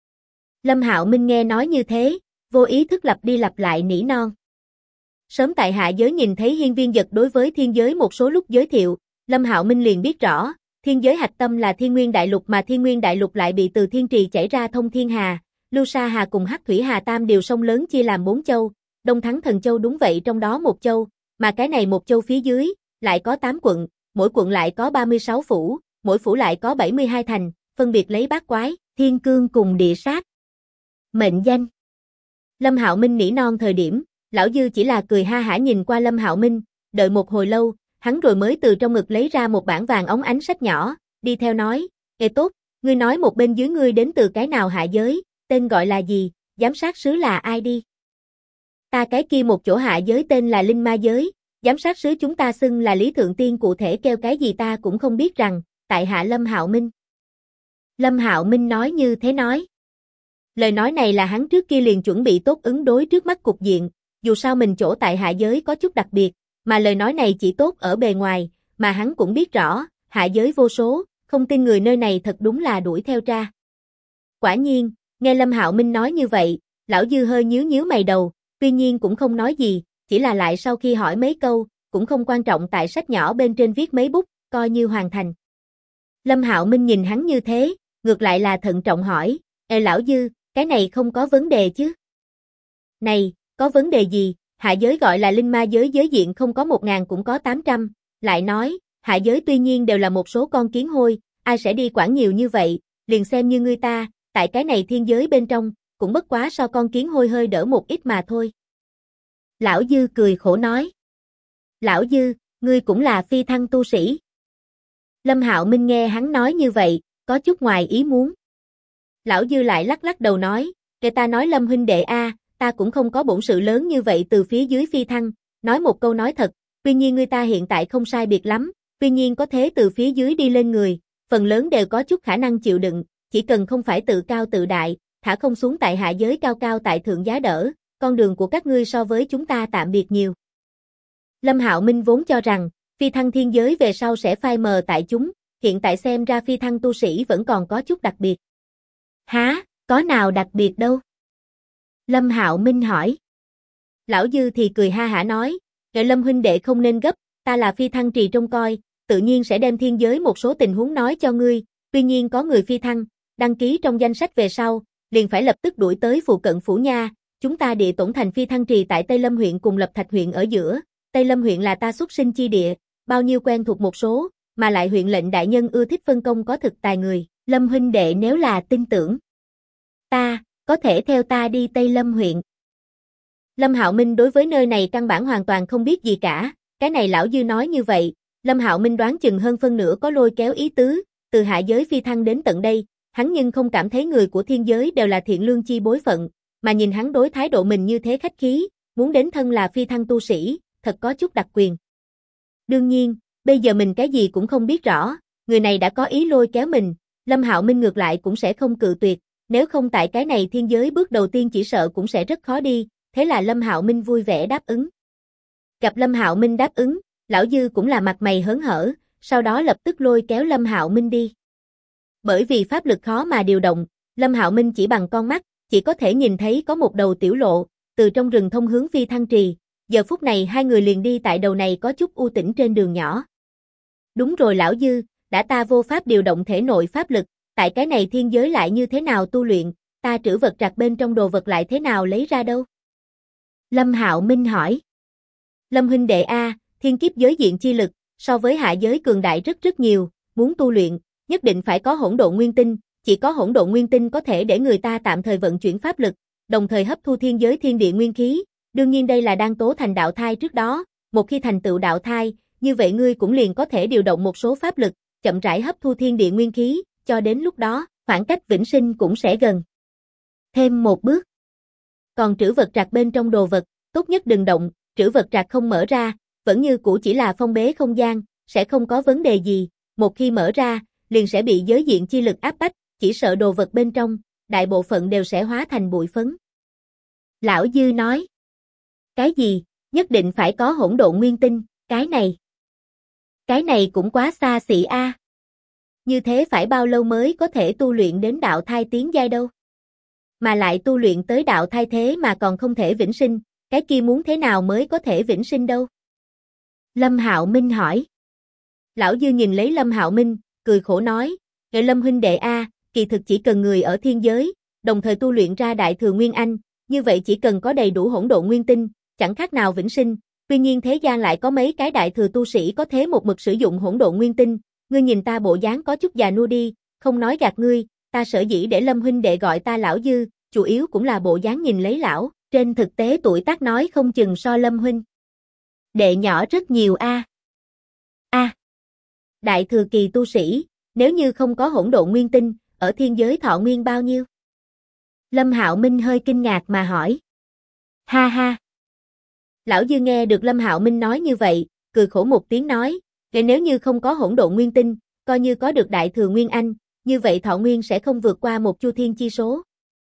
Lâm Hạo Minh nghe nói như thế, vô ý thức lặp đi lặp lại nỉ non. Sớm tại hạ giới nhìn thấy Hiên Viên Dật đối với thiên giới một số lúc giới thiệu, Lâm Hạo Minh liền biết rõ, thiên giới hạch tâm là Thiên Nguyên Đại Lục mà Thiên Nguyên Đại Lục lại bị từ Thiên Trì chảy ra thông Thiên Hà, Lưu Sa Hà cùng Hắc Thủy Hà tam điều sông lớn chia làm 4 châu, Đông Thắng Thần Châu đúng vậy trong đó một châu, mà cái này một châu phía dưới, lại có 8 quận, mỗi quận lại có 36 phủ, mỗi phủ lại có 72 thành, phân biệt lấy bát quái, thiên cương cùng địa sát. Mệnh danh. Lâm Hạo Minh nỉ non thời điểm, lão dư chỉ là cười ha hả nhìn qua Lâm Hạo Minh, đợi một hồi lâu, hắn rồi mới từ trong ngực lấy ra một bản vàng óng ánh sách nhỏ, đi theo nói, "Ê tốt, ngươi nói một bên dưới ngươi đến từ cái nào hạ giới, tên gọi là gì, giám sát sứ là ai đi?" "Ta cái kia một chỗ hạ giới tên là Linh Ma giới, giám sát sứ chúng ta xưng là Lý Thượng Tiên, cụ thể kêu cái gì ta cũng không biết rằng, tại hạ Lâm Hạo Minh." Lâm Hạo Minh nói như thế nói. Lời nói này là hắn trước kia liền chuẩn bị tốt ứng đối trước mắt cục diện, dù sao mình chỗ tại hạ giới có chút đặc biệt, mà lời nói này chỉ tốt ở bề ngoài, mà hắn cũng biết rõ, hạ giới vô số, không tin người nơi này thật đúng là đuổi theo tra. Quả nhiên, nghe Lâm Hạo Minh nói như vậy, lão dư hơi nhíu nhíu mày đầu, tuy nhiên cũng không nói gì, chỉ là lại sau khi hỏi mấy câu, cũng không quan trọng tại sách nhỏ bên trên viết mấy bút, coi như hoàn thành. Lâm Hạo Minh nhìn hắn như thế, ngược lại là thận trọng hỏi, "Ê lão dư, cái này không có vấn đề chứ?" "Này, có vấn đề gì, hạ giới gọi là Linh Ma giới, giới diện không có 1000 cũng có 800, lại nói, hạ giới tuy nhiên đều là một số con kiến hôi, ai sẽ đi quản nhiều như vậy, liền xem như ngươi ta, tại cái này thiên giới bên trong, cũng bất quá so con kiến hôi hơi đỡ một ít mà thôi." Lão dư cười khổ nói. "Lão dư, ngươi cũng là phi thăng tu sĩ?" Lâm Hạo Minh nghe hắn nói như vậy, có chút ngoài ý muốn. Lão dư lại lắc lắc đầu nói, "Kể ta nói Lâm huynh đệ a, ta cũng không có bổn sự lớn như vậy từ phía dưới phi thăng, nói một câu nói thật, tuy nhiên ngươi ta hiện tại không sai biệt lắm, tuy nhiên có thế từ phía dưới đi lên người, phần lớn đều có chút khả năng chịu đựng, chỉ cần không phải tự cao tự đại, thả không xuống tại hạ giới cao cao tại thượng giá đỡ, con đường của các ngươi so với chúng ta tạm biệt nhiều." Lâm Hạo Minh vốn cho rằng, phi thăng thiên giới về sau sẽ phai mờ tại chúng, hiện tại xem ra phi thăng tu sĩ vẫn còn có chút đặc biệt. "Hả, có nào đặc biệt đâu?" Lâm Hạo Minh hỏi. Lão dư thì cười ha hả nói, Lâm huynh đệ không nên gấp, ta là phi thăng trì trông coi, tự nhiên sẽ đem thiên giới một số tình huống nói cho ngươi, tuy nhiên có người phi thăng, đăng ký trong danh sách về sau, liền phải lập tức đuổi tới phụ cận phủ nha, chúng ta địa tổn thành phi thăng trì tại Tây Lâm huyện cùng Lập Thạch huyện ở giữa, Tây Lâm huyện là ta xuất sinh chi địa, bao nhiêu quen thuộc một số, mà lại huyện lệnh đại nhân ưa thích phân công có thực tài người, Lâm huynh đệ nếu là tin tưởng. Ta, có thể theo ta đi Tây Lâm huyện. Lâm Hạo Minh đối với nơi này căn bản hoàn toàn không biết gì cả, cái này lão Dư nói như vậy, Lâm Hạo Minh đoán chừng hơn phân nửa có lôi kéo ý tứ, từ hạ giới phi thăng đến tận đây, hắn nhưng không cảm thấy người của thiên giới đều là thiện lương chi bối phận, mà nhìn hắn đối thái độ mình như thế khách khí, muốn đến thân là phi thăng tu sĩ, thật có chút đặc quyền. Đương nhiên, bây giờ mình cái gì cũng không biết rõ, người này đã có ý lôi kéo mình, Lâm Hạo Minh ngược lại cũng sẽ không cự tuyệt, nếu không tại cái này thiên giới bước đầu tiên chỉ sợ cũng sẽ rất khó đi, thế là Lâm Hạo Minh vui vẻ đáp ứng. Gặp Lâm Hạo Minh đáp ứng, lão Dư cũng là mặt mày hớn hở, sau đó lập tức lôi kéo Lâm Hạo Minh đi. Bởi vì pháp lực khó mà điều động, Lâm Hạo Minh chỉ bằng con mắt, chỉ có thể nhìn thấy có một đầu tiểu lộ, từ trong rừng thông hướng phi thăng trì, giờ phút này hai người liền đi tại đầu này có chút u tĩnh trên đường nhỏ. Đúng rồi lão Dư, đã ta vô pháp điều động thể nội pháp lực, tại cái này thiên giới lại như thế nào tu luyện, ta trữ vật trạc bên trong đồ vật lại thế nào lấy ra đâu? Lâm Hạo Minh hỏi. Lâm huynh đệ a, thiên kiếp giới diện chi lực, so với hạ giới cường đại rất rất nhiều, muốn tu luyện, nhất định phải có hỗn độn nguyên tinh, chỉ có hỗn độn nguyên tinh có thể để người ta tạm thời vận chuyển pháp lực, đồng thời hấp thu thiên giới thiên địa nguyên khí, đương nhiên đây là đang tố thành đạo thai trước đó, một khi thành tựu đạo thai, như vậy ngươi cũng liền có thể điều động một số pháp lực, chậm rãi hấp thu thiên địa nguyên khí, cho đến lúc đó, khoảng cách vĩnh sinh cũng sẽ gần thêm một bước. Còn trữ vật trạc bên trong đồ vật, tốt nhất đừng động, trữ vật trạc không mở ra, vẫn như cũ chỉ là phong bế không gian, sẽ không có vấn đề gì, một khi mở ra, liền sẽ bị giới diện chi lực áp bách, chỉ sợ đồ vật bên trong, đại bộ phận đều sẽ hóa thành bụi phấn. Lão Dư nói. Cái gì, nhất định phải có hỗn độn nguyên tinh, cái này cũng quá xa xỉ a. Như thế phải bao lâu mới có thể tu luyện đến đạo thai tiến giai đâu? Mà lại tu luyện tới đạo thai thế mà còn không thể vĩnh sinh, cái kia muốn thế nào mới có thể vĩnh sinh đâu? Lâm Hạo Minh hỏi. Lão Dư nhìn lấy Lâm Hạo Minh, cười khổ nói, "Ngài Lâm huynh đệ a, kỳ thực chỉ cần người ở thiên giới, đồng thời tu luyện ra đại thừa nguyên anh, như vậy chỉ cần có đầy đủ hỗn độn nguyên tinh, chẳng khác nào vĩnh sinh, tuy nhiên thế gian lại có mấy cái đại thừa tu sĩ có thế một mực sử dụng hỗn độn nguyên tinh, ngươi nhìn ta bộ dáng có chút già nua đi, không nói gạt ngươi, ta sở dĩ để Lâm huynh đệ gọi ta lão Dư, chủ yếu cũng là bộ dáng nhìn lấy lão, trên thực tế tuổi tác nói không chừng so Lâm huynh đệ nhỏ rất nhiều a." Đại thừa kỳ tu sĩ, nếu như không có hỗn độn nguyên tinh, ở thiên giới thọ nguyên bao nhiêu? Lâm Hạo Minh hơi kinh ngạc mà hỏi. Ha ha. Lão Dư nghe được Lâm Hạo Minh nói như vậy, cười khổ một tiếng nói, nếu như không có hỗn độn nguyên tinh, coi như có được đại thừa nguyên anh, như vậy thọ nguyên sẽ không vượt qua một chu thiên chi số.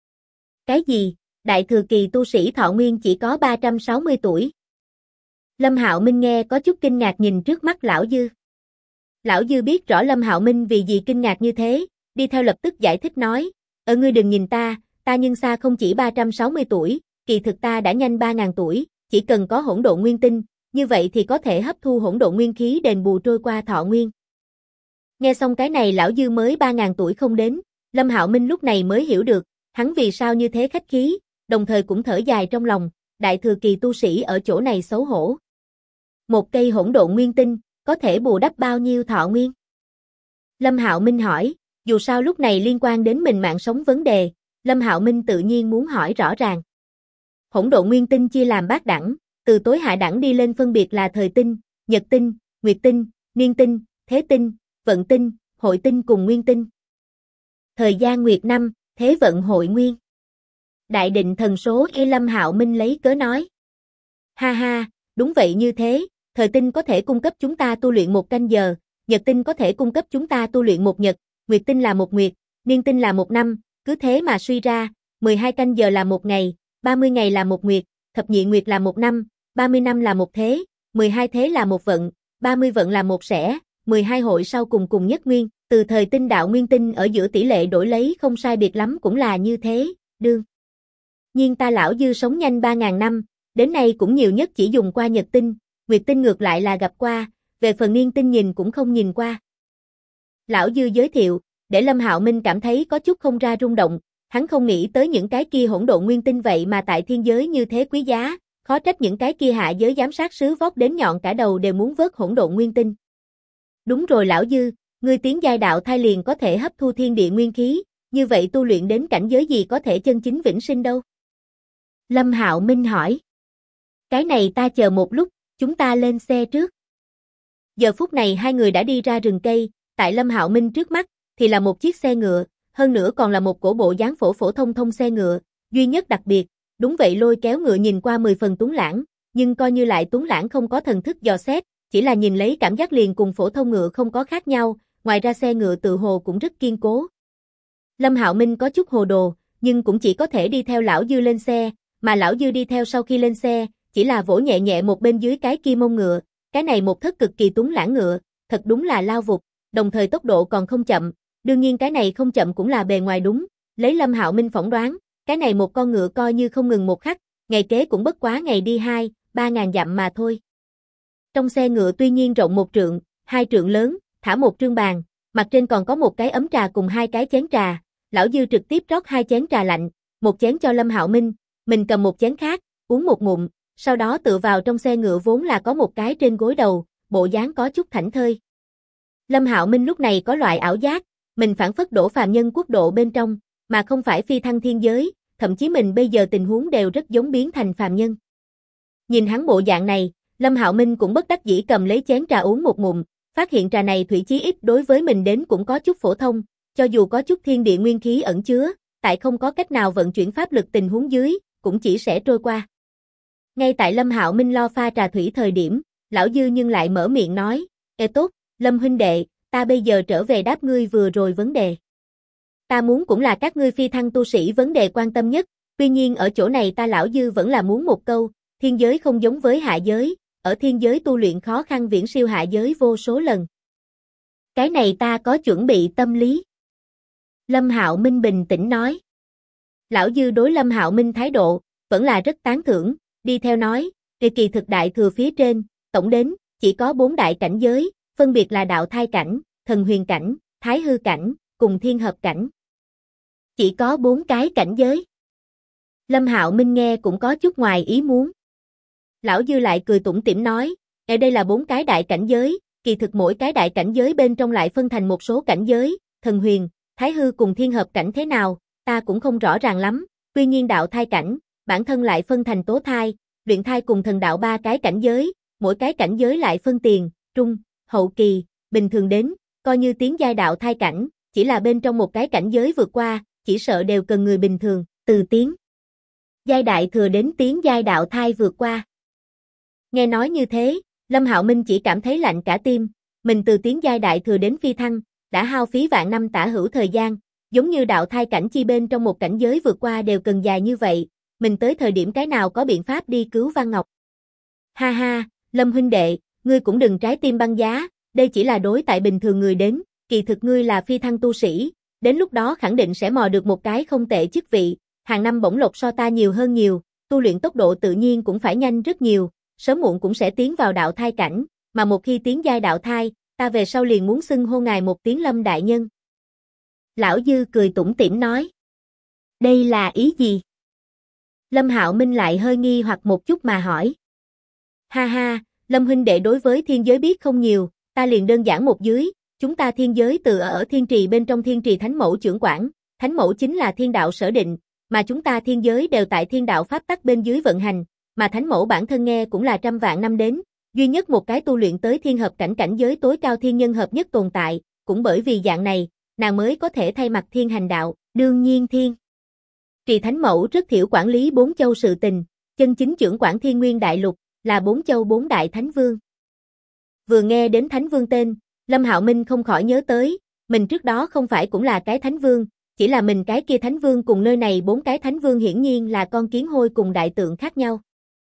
Cái gì? Đại thừa kỳ tu sĩ thọ nguyên chỉ có 360 tuổi. Lâm Hạo Minh nghe có chút kinh ngạc nhìn trước mắt lão Dư. Lão Dư biết rõ Lâm Hạo Minh vì gì kinh ngạc như thế, đi theo lập tức giải thích nói, ngươi đừng nhìn ta nhưng xa không chỉ 360 tuổi, kỳ thực ta đã nhanh 3.000 tuổi, chỉ cần có hỗn độn nguyên tinh, như vậy thì có thể hấp thu hỗn độn nguyên khí đền bù trôi qua thọ nguyên. Nghe xong cái này lão Dư mới 3.000 tuổi không đến, Lâm Hạo Minh lúc này mới hiểu được, hắn vì sao như thế khách khí, đồng thời cũng thở dài trong lòng, đại thừa kỳ tu sĩ ở chỗ này xấu hổ. Một cây hỗn độn nguyên tinh, có thể bù đắp bao nhiêu thọ nguyên? Lâm Hạo Minh hỏi, dù sao lúc này liên quan đến mình mạng sống vấn đề, Lâm Hạo Minh tự nhiên muốn hỏi rõ ràng. Hỗn độn nguyên tinh chia làm bát đẳng, từ tối hạ đẳng đi lên phân biệt là thời tinh, nhật tinh, nguyệt tinh, niên tinh, thế tinh, vận tinh, hội tinh cùng nguyên tinh. Thời gian nguyệt năm, thế vận hội nguyên. Đại định thần số Lâm Hạo Minh lấy cớ nói. Ha ha, đúng vậy như thế, thời tinh có thể cung cấp chúng ta tu luyện 1 canh giờ, nhật tinh có thể cung cấp chúng ta tu luyện 1 nhật, nguyệt tinh là 1 nguyệt, niên tinh là 1 năm, cứ thế mà suy ra, 12 canh giờ là 1 ngày, 30 ngày là 1 nguyệt, thập nhị nguyệt là 1 năm, 30 năm là 1 thế, 12 thế là 1 vận, 30 vận là 1 sẻ, 12 hội sau cùng nhất nguyên, từ thời tinh đạo nguyên tinh ở giữa tỷ lệ đổi lấy không sai biệt lắm cũng là như thế, đương nhiên ta lão Dư sống nhanh 3.000 năm, đến nay cũng nhiều nhất chỉ dùng qua nhật tinh, nguyệt tinh ngược lại là gặp qua, về phần niên tinh nhìn cũng không nhìn qua. Lão Dư giới thiệu, để Lâm Hạo Minh cảm thấy có chút không ra rung động, Hắn không nghĩ tới những cái kia hỗn độn nguyên tinh vậy mà tại thiên giới như thế quý giá, khó trách những cái kia hạ giới giám sát sứ vót đến nhọn cả đầu đều muốn vớt hỗn độn nguyên tinh. Đúng rồi lão Dư, ngươi tiến giai đạo thai liền có thể hấp thu thiên địa nguyên khí, như vậy tu luyện đến cảnh giới gì có thể chân chính vĩnh sinh đâu? Lâm Hạo Minh hỏi. Cái này ta chờ một lúc, chúng ta lên xe trước. Giờ phút này hai người đã đi ra rừng cây, tại Lâm Hạo Minh trước mắt thì là một chiếc xe ngựa, hơn nữa còn là một cổ bộ dáng phổ phổ thông thông xe ngựa, duy nhất đặc biệt, đúng vậy lôi kéo ngựa nhìn qua 10 phần tuấn lãng, nhưng coi như lại tuấn lãng không có thần thức dò xét, chỉ là nhìn lấy cảm giác liền cùng phổ thông ngựa không có khác nhau, ngoài ra xe ngựa tự hồ cũng rất kiên cố. Lâm Hạo Minh có chút hồ đồ, nhưng cũng chỉ có thể đi theo lão Dư lên xe, mà lão Dư đi theo sau khi lên xe, chỉ là vỗ nhẹ nhẹ một bên dưới cái kia mông ngựa, cái này một thất cực kỳ tuấn lãng ngựa, thật đúng là lao vụt, đồng thời tốc độ còn không chậm, đương nhiên cái này không chậm cũng là bề ngoài đúng, lấy Lâm Hạo Minh phỏng đoán, cái này một con ngựa coi như không ngừng một khắc, ngày kế cũng bất quá ngày đi 2-3 ngàn dặm mà thôi. Trong xe ngựa tuy nhiên rộng 1 trượng, 2 trượng lớn, thả một trương bàn, mặt trên còn có một cái ấm trà cùng 2 cái chén trà, lão Dư trực tiếp rót 2 chén trà lạnh, một chén cho Lâm Hạo Minh, mình cầm một chén khác, uống một ngụm, sau đó tựa vào trong xe ngựa vốn là có một cái trên gối đầu, bộ dáng có chút thảnh thơi. Lâm Hạo Minh lúc này có loại ảo giác, mình phản phất đổ phàm nhân quốc độ bên trong, mà không phải phi thăng thiên giới, thậm chí mình bây giờ tình huống đều rất giống biến thành phàm nhân. Nhìn hắn bộ dạng này, Lâm Hạo Minh cũng bất đắc dĩ cầm lấy chén trà uống một ngụm, phát hiện trà này thủy chí ít đối với mình đến cũng có chút phổ thông, cho dù có chút thiên địa nguyên khí ẩn chứa, tại không có cách nào vận chuyển pháp lực tình huống dưới, cũng chỉ sẽ trôi qua. Ngay tại Lâm Hạo Minh lo pha trà thủy thời điểm, lão Dư nhưng lại mở miệng nói, ê tốt, Lâm huynh đệ, ta bây giờ trở về đáp ngươi vừa rồi vấn đề. Ta muốn cũng là các ngươi phi thăng tu sĩ vấn đề quan tâm nhất, tuy nhiên ở chỗ này ta lão Dư vẫn là muốn một câu, thiên giới không giống với hạ giới, ở thiên giới tu luyện khó khăn viễn siêu hạ giới vô số lần. Cái này ta có chuẩn bị tâm lý. Lâm Hạo Minh bình tĩnh nói. Lão Dư đối Lâm Hạo Minh thái độ, vẫn là rất tán thưởng, đi theo nói, kỳ thực đại thừa phía trên, tổng đến, chỉ có 4 đại cảnh giới, phân biệt là đạo thai cảnh, thần huyền cảnh, thái hư cảnh, cùng thiên hợp cảnh. Chỉ có 4 cái cảnh giới. Lâm Hạo Minh nghe cũng có chút ngoài ý muốn. Lão Dư lại cười tủm tỉm nói, ở đây là 4 cái đại cảnh giới, kỳ thực mỗi cái đại cảnh giới bên trong lại phân thành một số cảnh giới, thần huyền, thái hư cùng thiên hợp cảnh thế nào, ta cũng không rõ ràng lắm, tuy nhiên đạo thai cảnh, bản thân lại phân thành tố thai, luyện thai cùng thần đạo 3 cái cảnh giới, mỗi cái cảnh giới lại phân tiền, trung, hậu kỳ, bình thường đến, coi như tiến giai đạo thai cảnh, chỉ là bên trong một cái cảnh giới vượt qua, chỉ sợ đều cần người bình thường, từ tiến giai đại thừa đến tiến giai đạo thai vượt qua. Nghe nói như thế, Lâm Hạo Minh chỉ cảm thấy lạnh cả tim, mình từ tiến giai đại thừa đến phi thăng, đã hao phí vạn năm tả hữu thời gian, giống như đạo thai cảnh chi bên trong một cảnh giới vượt qua đều cần dài như vậy, mình tới thời điểm cái nào có biện pháp đi cứu Văn Ngọc. Ha ha, Lâm huynh đệ, ngươi cũng đừng trái tim băng giá, đây chỉ là đối tại bình thường người đến, kỳ thực ngươi là phi thăng tu sĩ, đến lúc đó khẳng định sẽ mò được một cái không tệ chức vị, hàng năm bổng lộc so ta nhiều hơn nhiều, tu luyện tốc độ tự nhiên cũng phải nhanh rất nhiều, sớm muộn cũng sẽ tiến vào đạo thai cảnh, mà một khi tiến giai đạo thai, ta về sau liền muốn xưng hô ngài một tiếng Lâm đại nhân. Lão Dư cười tủm tỉm nói. Đây là ý gì? Lâm Hạo Minh lại hơi nghi hoặc một chút mà hỏi. Ha ha, Lâm huynh đệ đối với thiên giới biết không nhiều, ta liền đơn giản một dưới, chúng ta thiên giới từ ở thiên trì bên trong thiên trì thánh mẫu trưởng quản, thánh mẫu chính là thiên đạo sở định, mà chúng ta thiên giới đều tại thiên đạo pháp tắc bên dưới vận hành, mà thánh mẫu bản thân nghe cũng là trăm vạn năm đến, duy nhất một cái tu luyện tới thiên hợp cảnh cảnh giới tối cao thiên nhân hợp nhất tồn tại, cũng bởi vì dạng này, nàng mới có thể thay mặt thiên hành đạo, đương nhiên thiên trì thánh mẫu rất thiểu quản lý 4 châu sự tình, chân chính trưởng quản thiên nguyên đại lục, là 4 châu 4 đại thánh vương. Vừa nghe đến thánh vương tên, Lâm Hạo Minh không khỏi nhớ tới, mình trước đó không phải cũng là cái thánh vương, chỉ là mình cái kia thánh vương cùng nơi này 4 cái thánh vương hiển nhiên là con kiến hôi cùng đại tượng khác nhau.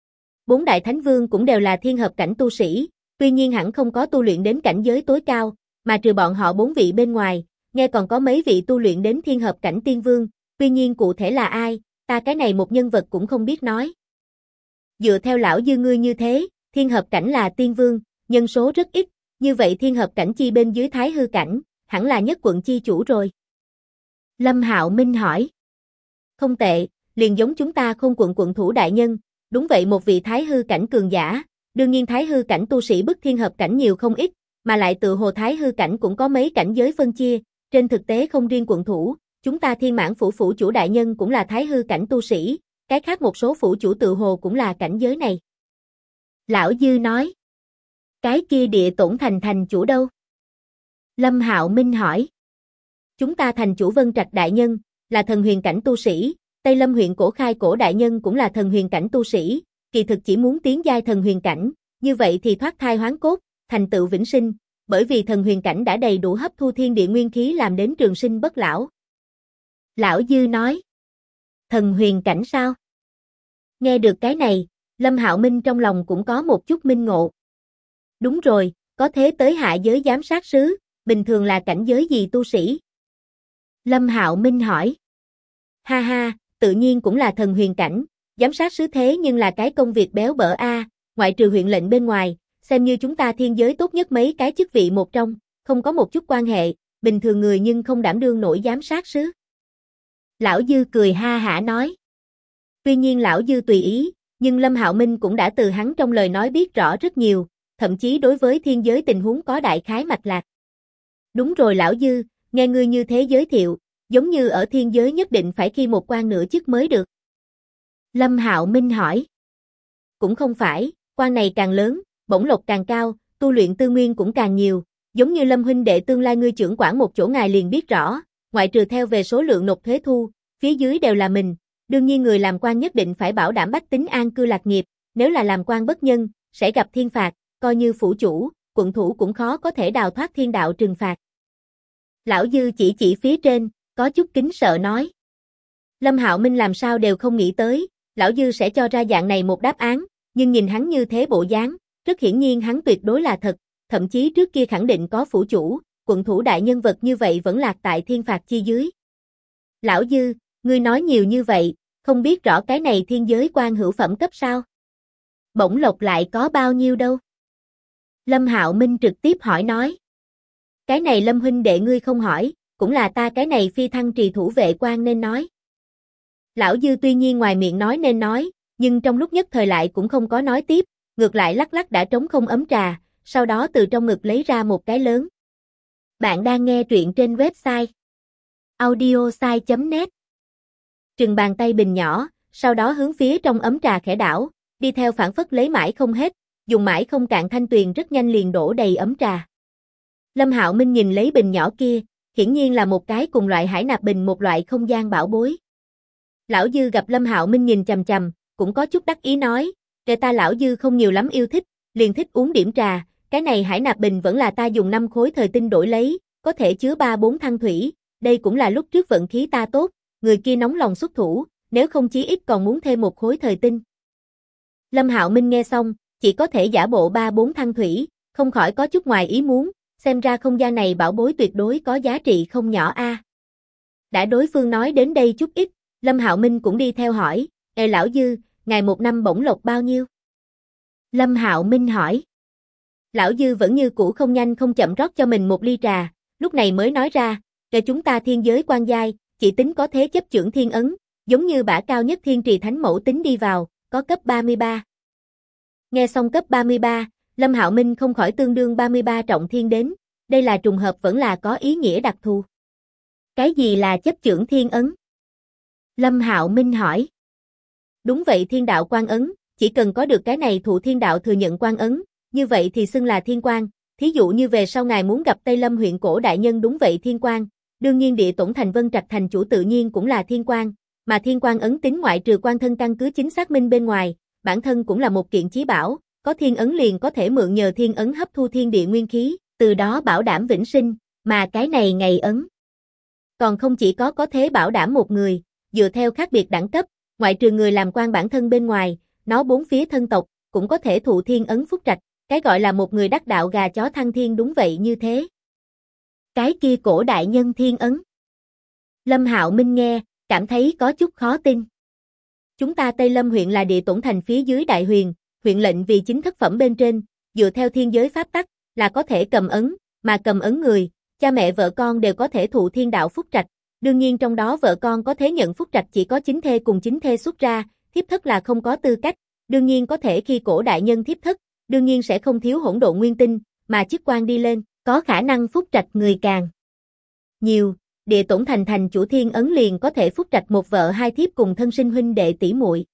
4 đại thánh vương cũng đều là thiên hợp cảnh tu sĩ, tuy nhiên hẳn không có tu luyện đến cảnh giới tối cao, mà trừ bọn họ 4 vị bên ngoài, nghe còn có mấy vị tu luyện đến thiên hợp cảnh tiên vương, tuy nhiên cụ thể là ai, ta cái này một nhân vật cũng không biết nói. Dựa theo lão Dư ngươi như thế, thiên hợp cảnh là tiên vương, nhân số rất ít, như vậy thiên hợp cảnh chi bên dưới thái hư cảnh, hẳn là nhất quận chi chủ rồi. Lâm Hạo Minh hỏi. Không tệ, liền giống chúng ta Khôn quận quận thủ đại nhân, đúng vậy một vị thái hư cảnh cường giả, đương nhiên thái hư cảnh tu sĩ bức thiên hợp cảnh nhiều không ít, mà lại tự hồ thái hư cảnh cũng có mấy cảnh giới phân chia, trên thực tế không riêng quận thủ, chúng ta Thiên Mãn phủ phủ chủ đại nhân cũng là thái hư cảnh tu sĩ, cái khác một số phủ chủ tự hồ cũng là cảnh giới này. Lão Dư nói, cái kia Địa Tổn thành thành chủ đâu? Lâm Hạo Minh hỏi. Chúng ta thành chủ Vân Trạch đại nhân, là thần huyền cảnh tu sĩ, Tây Lâm huyện Cổ Khai Cổ đại nhân cũng là thần huyền cảnh tu sĩ, kỳ thực chỉ muốn tiến giai thần huyền cảnh, như vậy thì thoát thai hoán cốt, thành tựu vĩnh sinh, bởi vì thần huyền cảnh đã đầy đủ hấp thu thiên địa nguyên khí làm đến trường sinh bất lão. Lão Dư nói, thần huyền cảnh sao? Nghe được cái này, Lâm Hạo Minh trong lòng cũng có một chút minh ngộ. Đúng rồi, có thế tới hạ giới giám sát sứ, bình thường là cảnh giới gì tu sĩ? Lâm Hạo Minh hỏi. Ha ha, tự nhiên cũng là thần huyền cảnh, giám sát sứ thế nhưng là cái công việc béo bở a, ngoại trừ huyện lệnh bên ngoài, xem như chúng ta thiên giới tốt nhất mấy cái chức vị một trong, không có một chút quan hệ, bình thường người nhưng không đảm đương nổi giám sát sứ. Lão Dư cười ha hả nói. Tuy nhiên lão Dư tùy ý, nhưng Lâm Hạo Minh cũng đã từ hắn trong lời nói biết rõ rất nhiều, thậm chí đối với thiên giới tình huống có đại khái mạch lạc. Đúng rồi lão Dư, nghe ngươi như thế giới thiệu, giống như ở thiên giới nhất định phải khi một quan nửa chức mới được. Lâm Hạo Minh hỏi. Cũng không phải, quan này càng lớn, bổng lộc càng cao, tu luyện tư nguyên cũng càng nhiều, giống như Lâm huynh đệ tương lai ngươi trưởng quản một chỗ ngài liền biết rõ, ngoại trừ theo về số lượng nộp thuế thu, phía dưới đều là mình, đương nhiên người làm quan nhất định phải bảo đảm bách tính an cư lạc nghiệp, nếu là làm quan bất nhân, sẽ gặp thiên phạt, coi như phủ chủ, quận thủ cũng khó có thể đào thoát thiên đạo trừng phạt. Lão Dư chỉ phía trên, có chút kính sợ nói. Lâm Hạo Minh làm sao đều không nghĩ tới, lão Dư sẽ cho ra dạng này một đáp án, nhưng nhìn hắn như thế bộ dáng, rất hiển nhiên hắn tuyệt đối là thật, thậm chí trước kia khẳng định có phủ chủ, quận thủ đại nhân vật như vậy vẫn lạc tại thiên phạt chi dưới. Lão Dư, ngươi nói nhiều như vậy, không biết rõ cái này thiên giới quan hữu phẩm cấp sao? Bổng lộc lại có bao nhiêu đâu? Lâm Hạo Minh trực tiếp hỏi nói. Cái này Lâm huynh đệ ngươi không hỏi, cũng là ta cái này phi thăng trì thủ vệ quan nên nói. Lão Dư tuy nhiên ngoài miệng nói nên nói, nhưng trong lúc nhất thời lại cũng không có nói tiếp, ngược lại lắc lắc đã trống không ấm trà, sau đó từ trong ngực lấy ra một cái lớn. Bạn đang nghe truyện trên website audiosai.net. Trừng bàn tay bình nhỏ, sau đó hướng phía trong ấm trà khẽ đảo, đi theo phản phất lấy mãi không hết, dùng mãi không cạn thanh tuyền rất nhanh liền đổ đầy ấm trà. Lâm Hạo Minh nhìn lấy bình nhỏ kia, hiển nhiên là một cái cùng loại hải nạp bình một loại không gian bảo bối. Lão Dư gặp Lâm Hạo Minh nhìn chằm chằm, cũng có chút đắc ý nói, "Kể ta lão Dư không nhiều lắm yêu thích, liền thích uống điểm trà, cái này hải nạp bình vẫn là ta dùng 5 khối thời tinh đổi lấy, có thể chứa 3-4 thăng thủy, đây cũng là lúc trước vận khí ta tốt, người kia nóng lòng xuất thủ, nếu không chí ít còn muốn thêm 1 khối thời tinh." Lâm Hạo Minh nghe xong, chỉ có thể giả bộ 3-4 thăng thủy, không khỏi có chút ngoài ý muốn, xem ra không gian này bảo bối tuyệt đối có giá trị không nhỏ a. Đã đối phương nói đến đây chút ít, Lâm Hạo Minh cũng đi theo hỏi, "Ê lão Dư, ngài một năm bổng lộc bao nhiêu?" Lâm Hạo Minh hỏi. Lão Dư vẫn như cũ không nhanh không chậm rót cho mình một ly trà, lúc này mới nói ra, "Để chúng ta thiên giới quan giai, chỉ tính có thế chấp chưởng thiên ấn, giống như bả cao nhất thiên trì thánh mẫu tính đi vào, có cấp 33. Nghe xong cấp 33, Lâm Hạo Minh không khỏi tương đương 33 trọng thiên đến, đây là trùng hợp vẫn là có ý nghĩa đặc thù. Cái gì là chấp chưởng thiên ấn? Lâm Hạo Minh hỏi. Đúng vậy thiên đạo quan ấn, chỉ cần có được cái này thụ thiên đạo thừa nhận quan ấn, như vậy thì xưng là thiên quan, thí dụ như về sau ngài muốn gặp Tây Lâm huyện cổ đại nhân đúng vậy thiên quan, đương nhiên Địa Tổn thành Vân Trạch thành chủ tự nhiên cũng là thiên quan, mà thiên quan ấn tính ngoại trừ quan thân căn cứ chính xác minh bên ngoài, bản thân cũng là một kiện chí bảo, có thiên ấn liền có thể mượn nhờ thiên ấn hấp thu thiên địa nguyên khí, từ đó bảo đảm vĩnh sinh, mà cái này ngày ấn. Còn không chỉ có thế bảo đảm một người, dựa theo khác biệt đẳng cấp, ngoại trừ người làm quan bản thân bên ngoài, nó bốn phía thân tộc, cũng có thể thụ thiên ấn phúc trạch, cái gọi là một người đắc đạo gà chó thăng thiên đúng vậy như thế. Cái kia cổ đại nhân thiên ấn. Lâm Hạo Minh nghe, cảm thấy có chút khó tin. Chúng ta Tây Lâm huyện là Địa Tổn thành phía dưới đại huyền, huyện lệnh vì chính thất phẩm bên trên, dựa theo thiên giới pháp tắc, là có thể cầm ấn, mà cầm ấn người, cha mẹ vợ con đều có thể thụ thiên đạo phúc trạch, Đương nhiên trong đó vợ con có thế nhận phúc trạch chỉ có chính thê cùng chính thê xuất ra, thiếp thất là không có tư cách, đương nhiên có thể khi cổ đại nhân thiếp thất, đương nhiên sẽ không thiếu hỗn độn nguyên tinh, mà chức quan đi lên, có khả năng phúc trạch người càng nhiều, địa tổn thành thành chủ thiên ấn liền có thể phúc trạch một vợ hai thiếp cùng thân sinh huynh đệ tỷ muội.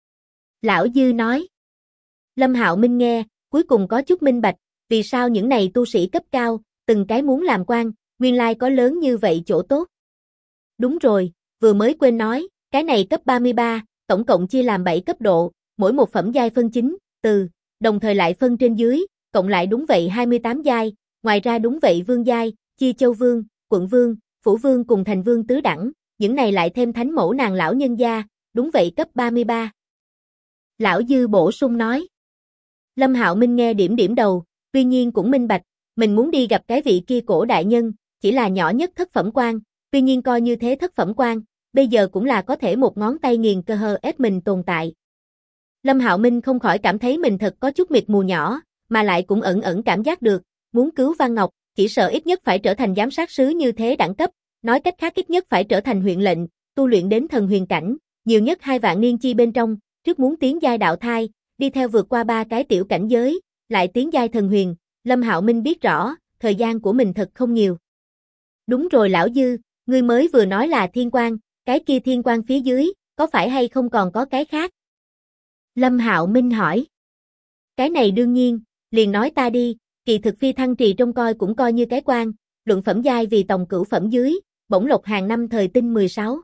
Lão Dư nói. Lâm Hạo Minh nghe, cuối cùng có chút minh bạch, vì sao những này tu sĩ cấp cao, từng cái muốn làm quan, nguyên lai có lớn như vậy chỗ tốt. Đúng rồi, vừa mới quên nói, cái này cấp 33, tổng cộng chia làm 7 cấp độ, mỗi một phẩm giai phân 9, từ, đồng thời lại phân trên dưới, cộng lại đúng vậy 28 giai, ngoài ra đúng vậy vương giai, chia châu vương, quận vương, phủ vương cùng thành vương tứ đẳng, những này lại thêm thánh mẫu nàng lão nhân gia, đúng vậy cấp 33. Lão Dư bổ sung nói. Lâm Hạo Minh nghe điểm điểm đầu, tuy nhiên cũng minh bạch, mình muốn đi gặp cái vị kia cổ đại nhân, chỉ là nhỏ nhất thất phẩm quan, tuy nhiên coi như thế thất phẩm quan, bây giờ cũng là có thể một ngón tay nghiền cơ hờ ép mình tồn tại. Lâm Hạo Minh không khỏi cảm thấy mình thật có chút mịt mù nhỏ, mà lại cũng ẩn ẩn cảm giác được, muốn cứu Văn Ngọc, chỉ sợ ít nhất phải trở thành giám sát sứ như thế đẳng cấp, nói cách khác ít nhất phải trở thành huyện lệnh, tu luyện đến thần huyền cảnh, nhiều nhất 2 vạn niên chi bên trong, trước muốn tiến giai đạo thai, đi theo vượt qua 3 cái tiểu cảnh giới, lại tiến giai thần huyền, Lâm Hạo Minh biết rõ, thời gian của mình thật không nhiều. Đúng rồi lão Dư, ngươi mới vừa nói là thiên quan, cái kia thiên quan phía dưới, có phải hay không còn có cái khác? Lâm Hạo Minh hỏi. Cái này đương nhiên, liền nói ta đi, kỳ thực phi thăng trì trông coi cũng coi như cái quan, luận phẩm giai vì tòng cửu phẩm dưới, bổng lộc hàng năm thời tinh 16.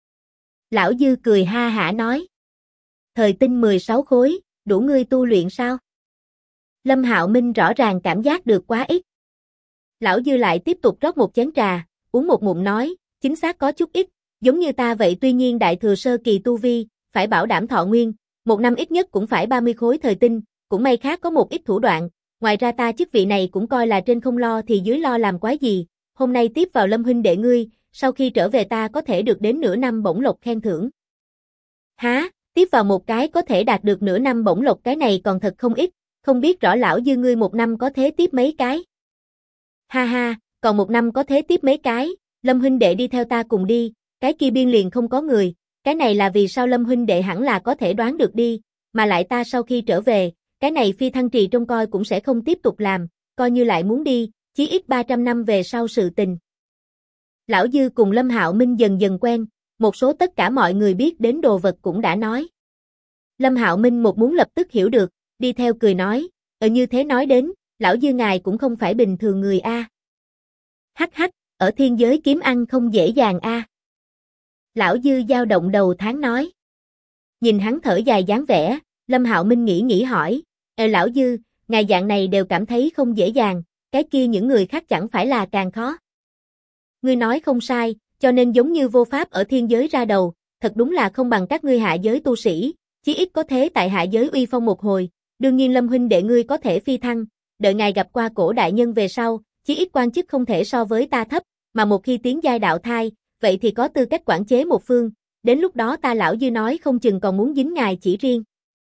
Lão Dư cười ha hả nói. Thời tinh 16 khối, đủ ngươi tu luyện sao? Lâm Hạo Minh rõ ràng cảm giác được quá ít. Lão Dư lại tiếp tục rót một chén trà, uống một ngụm nói, chính xác có chút ít, giống như ta vậy tuy nhiên đại thừa sơ kỳ tu vi, phải bảo đảm thọ nguyên, một năm ít nhất cũng phải 30 khối thời tinh, cũng may khác có một ít thủ đoạn, ngoài ra ta chức vị này cũng coi là trên không lo thì dưới lo làm quái gì, hôm nay tiếp vào Lâm huynh đệ ngươi, sau khi trở về ta có thể được đến nửa năm bổng lộc khen thưởng. Há, tiếp vào một cái có thể đạt được nửa năm bổng lộc cái này còn thật không ít, không biết rõ lão Dư ngươi một năm có thế tiếp mấy cái. Ha ha, còn một năm có thế tiếp mấy cái, Lâm huynh đệ đi theo ta cùng đi, cái kia biên liền không có người, cái này là vì sao Lâm huynh đệ hẳn là có thể đoán được đi, mà lại ta sau khi trở về, cái này phi thăng trì trông coi cũng sẽ không tiếp tục làm, coi như lại muốn đi, chí ít 300 năm về sau sự tình. Lão Dư cùng Lâm Hạo Minh dần dần quen, một số tất cả mọi người biết đến đồ vật cũng đã nói. Lâm Hạo Minh một muốn lập tức hiểu được, đi theo cười nói, như thế nói đến, lão Dư ngài cũng không phải bình thường người a. Hắc hắc, ở thiên giới kiếm ăn không dễ dàng a. Lão Dư dao động đầu tháng nói. Nhìn hắn thở dài dáng vẻ, Lâm Hạo Minh nghĩ hỏi, lão Dư, ngài dạng này đều cảm thấy không dễ dàng, cái kia những người khác chẳng phải là càng khó. Ngươi nói không sai, cho nên giống như vô pháp ở thiên giới ra đầu, thật đúng là không bằng các ngươi hạ giới tu sĩ, chí ít có thế tại hạ giới uy phong một hồi, đương nhiên Lâm huynh đệ ngươi có thể phi thăng, đợi ngài gặp qua cổ đại nhân về sau, chí ít quan chức không thể so với ta thấp, mà một khi tiến giai đạo thai, vậy thì có tư cách quản chế một phương, đến lúc đó ta lão Dư nói không chừng còn muốn dính ngài chỉ riêng.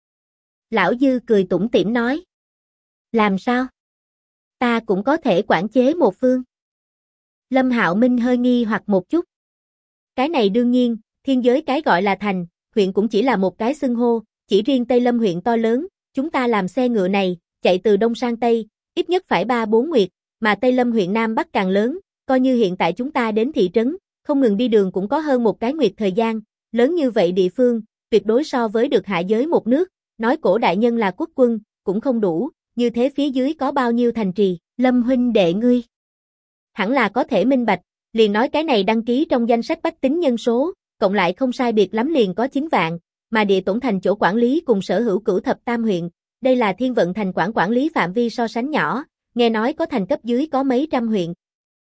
Lão Dư cười tủm tỉm nói. Làm sao? Ta cũng có thể quản chế một phương. Lâm Hạo Minh hơi nghi hoặc một chút. Cái này đương nhiên, thiên giới cái gọi là thành, huyện cũng chỉ là một cái xưng hô, chỉ riêng Tây Lâm huyện to lớn, chúng ta làm xe ngựa này, chạy từ Đông sang Tây, ít nhất phải 3-4 nguyệt, mà Tây Lâm huyện Nam Bắc càng lớn, coi như hiện tại chúng ta đến thị trấn, không ngừng đi đường cũng có hơn một cái nguyệt thời gian, lớn như vậy địa phương, tuyệt đối so với được hạ giới một nước, nói cổ đại nhân là quốc quân, cũng không đủ, như thế phía dưới có bao nhiêu thành trì, Lâm huynh đệ ngươi. Hẳn là có thể minh bạch, liền nói cái này đăng ký trong danh sách bách tính nhân số, cộng lại không sai biệt lắm liền có 9 vạn, mà địa tổn thành chỗ quản lý cùng sở hữu cửu thập tam huyện, đây là thiên vận thành quản lý phạm vi so sánh nhỏ, nghe nói có thành cấp dưới có mấy trăm huyện.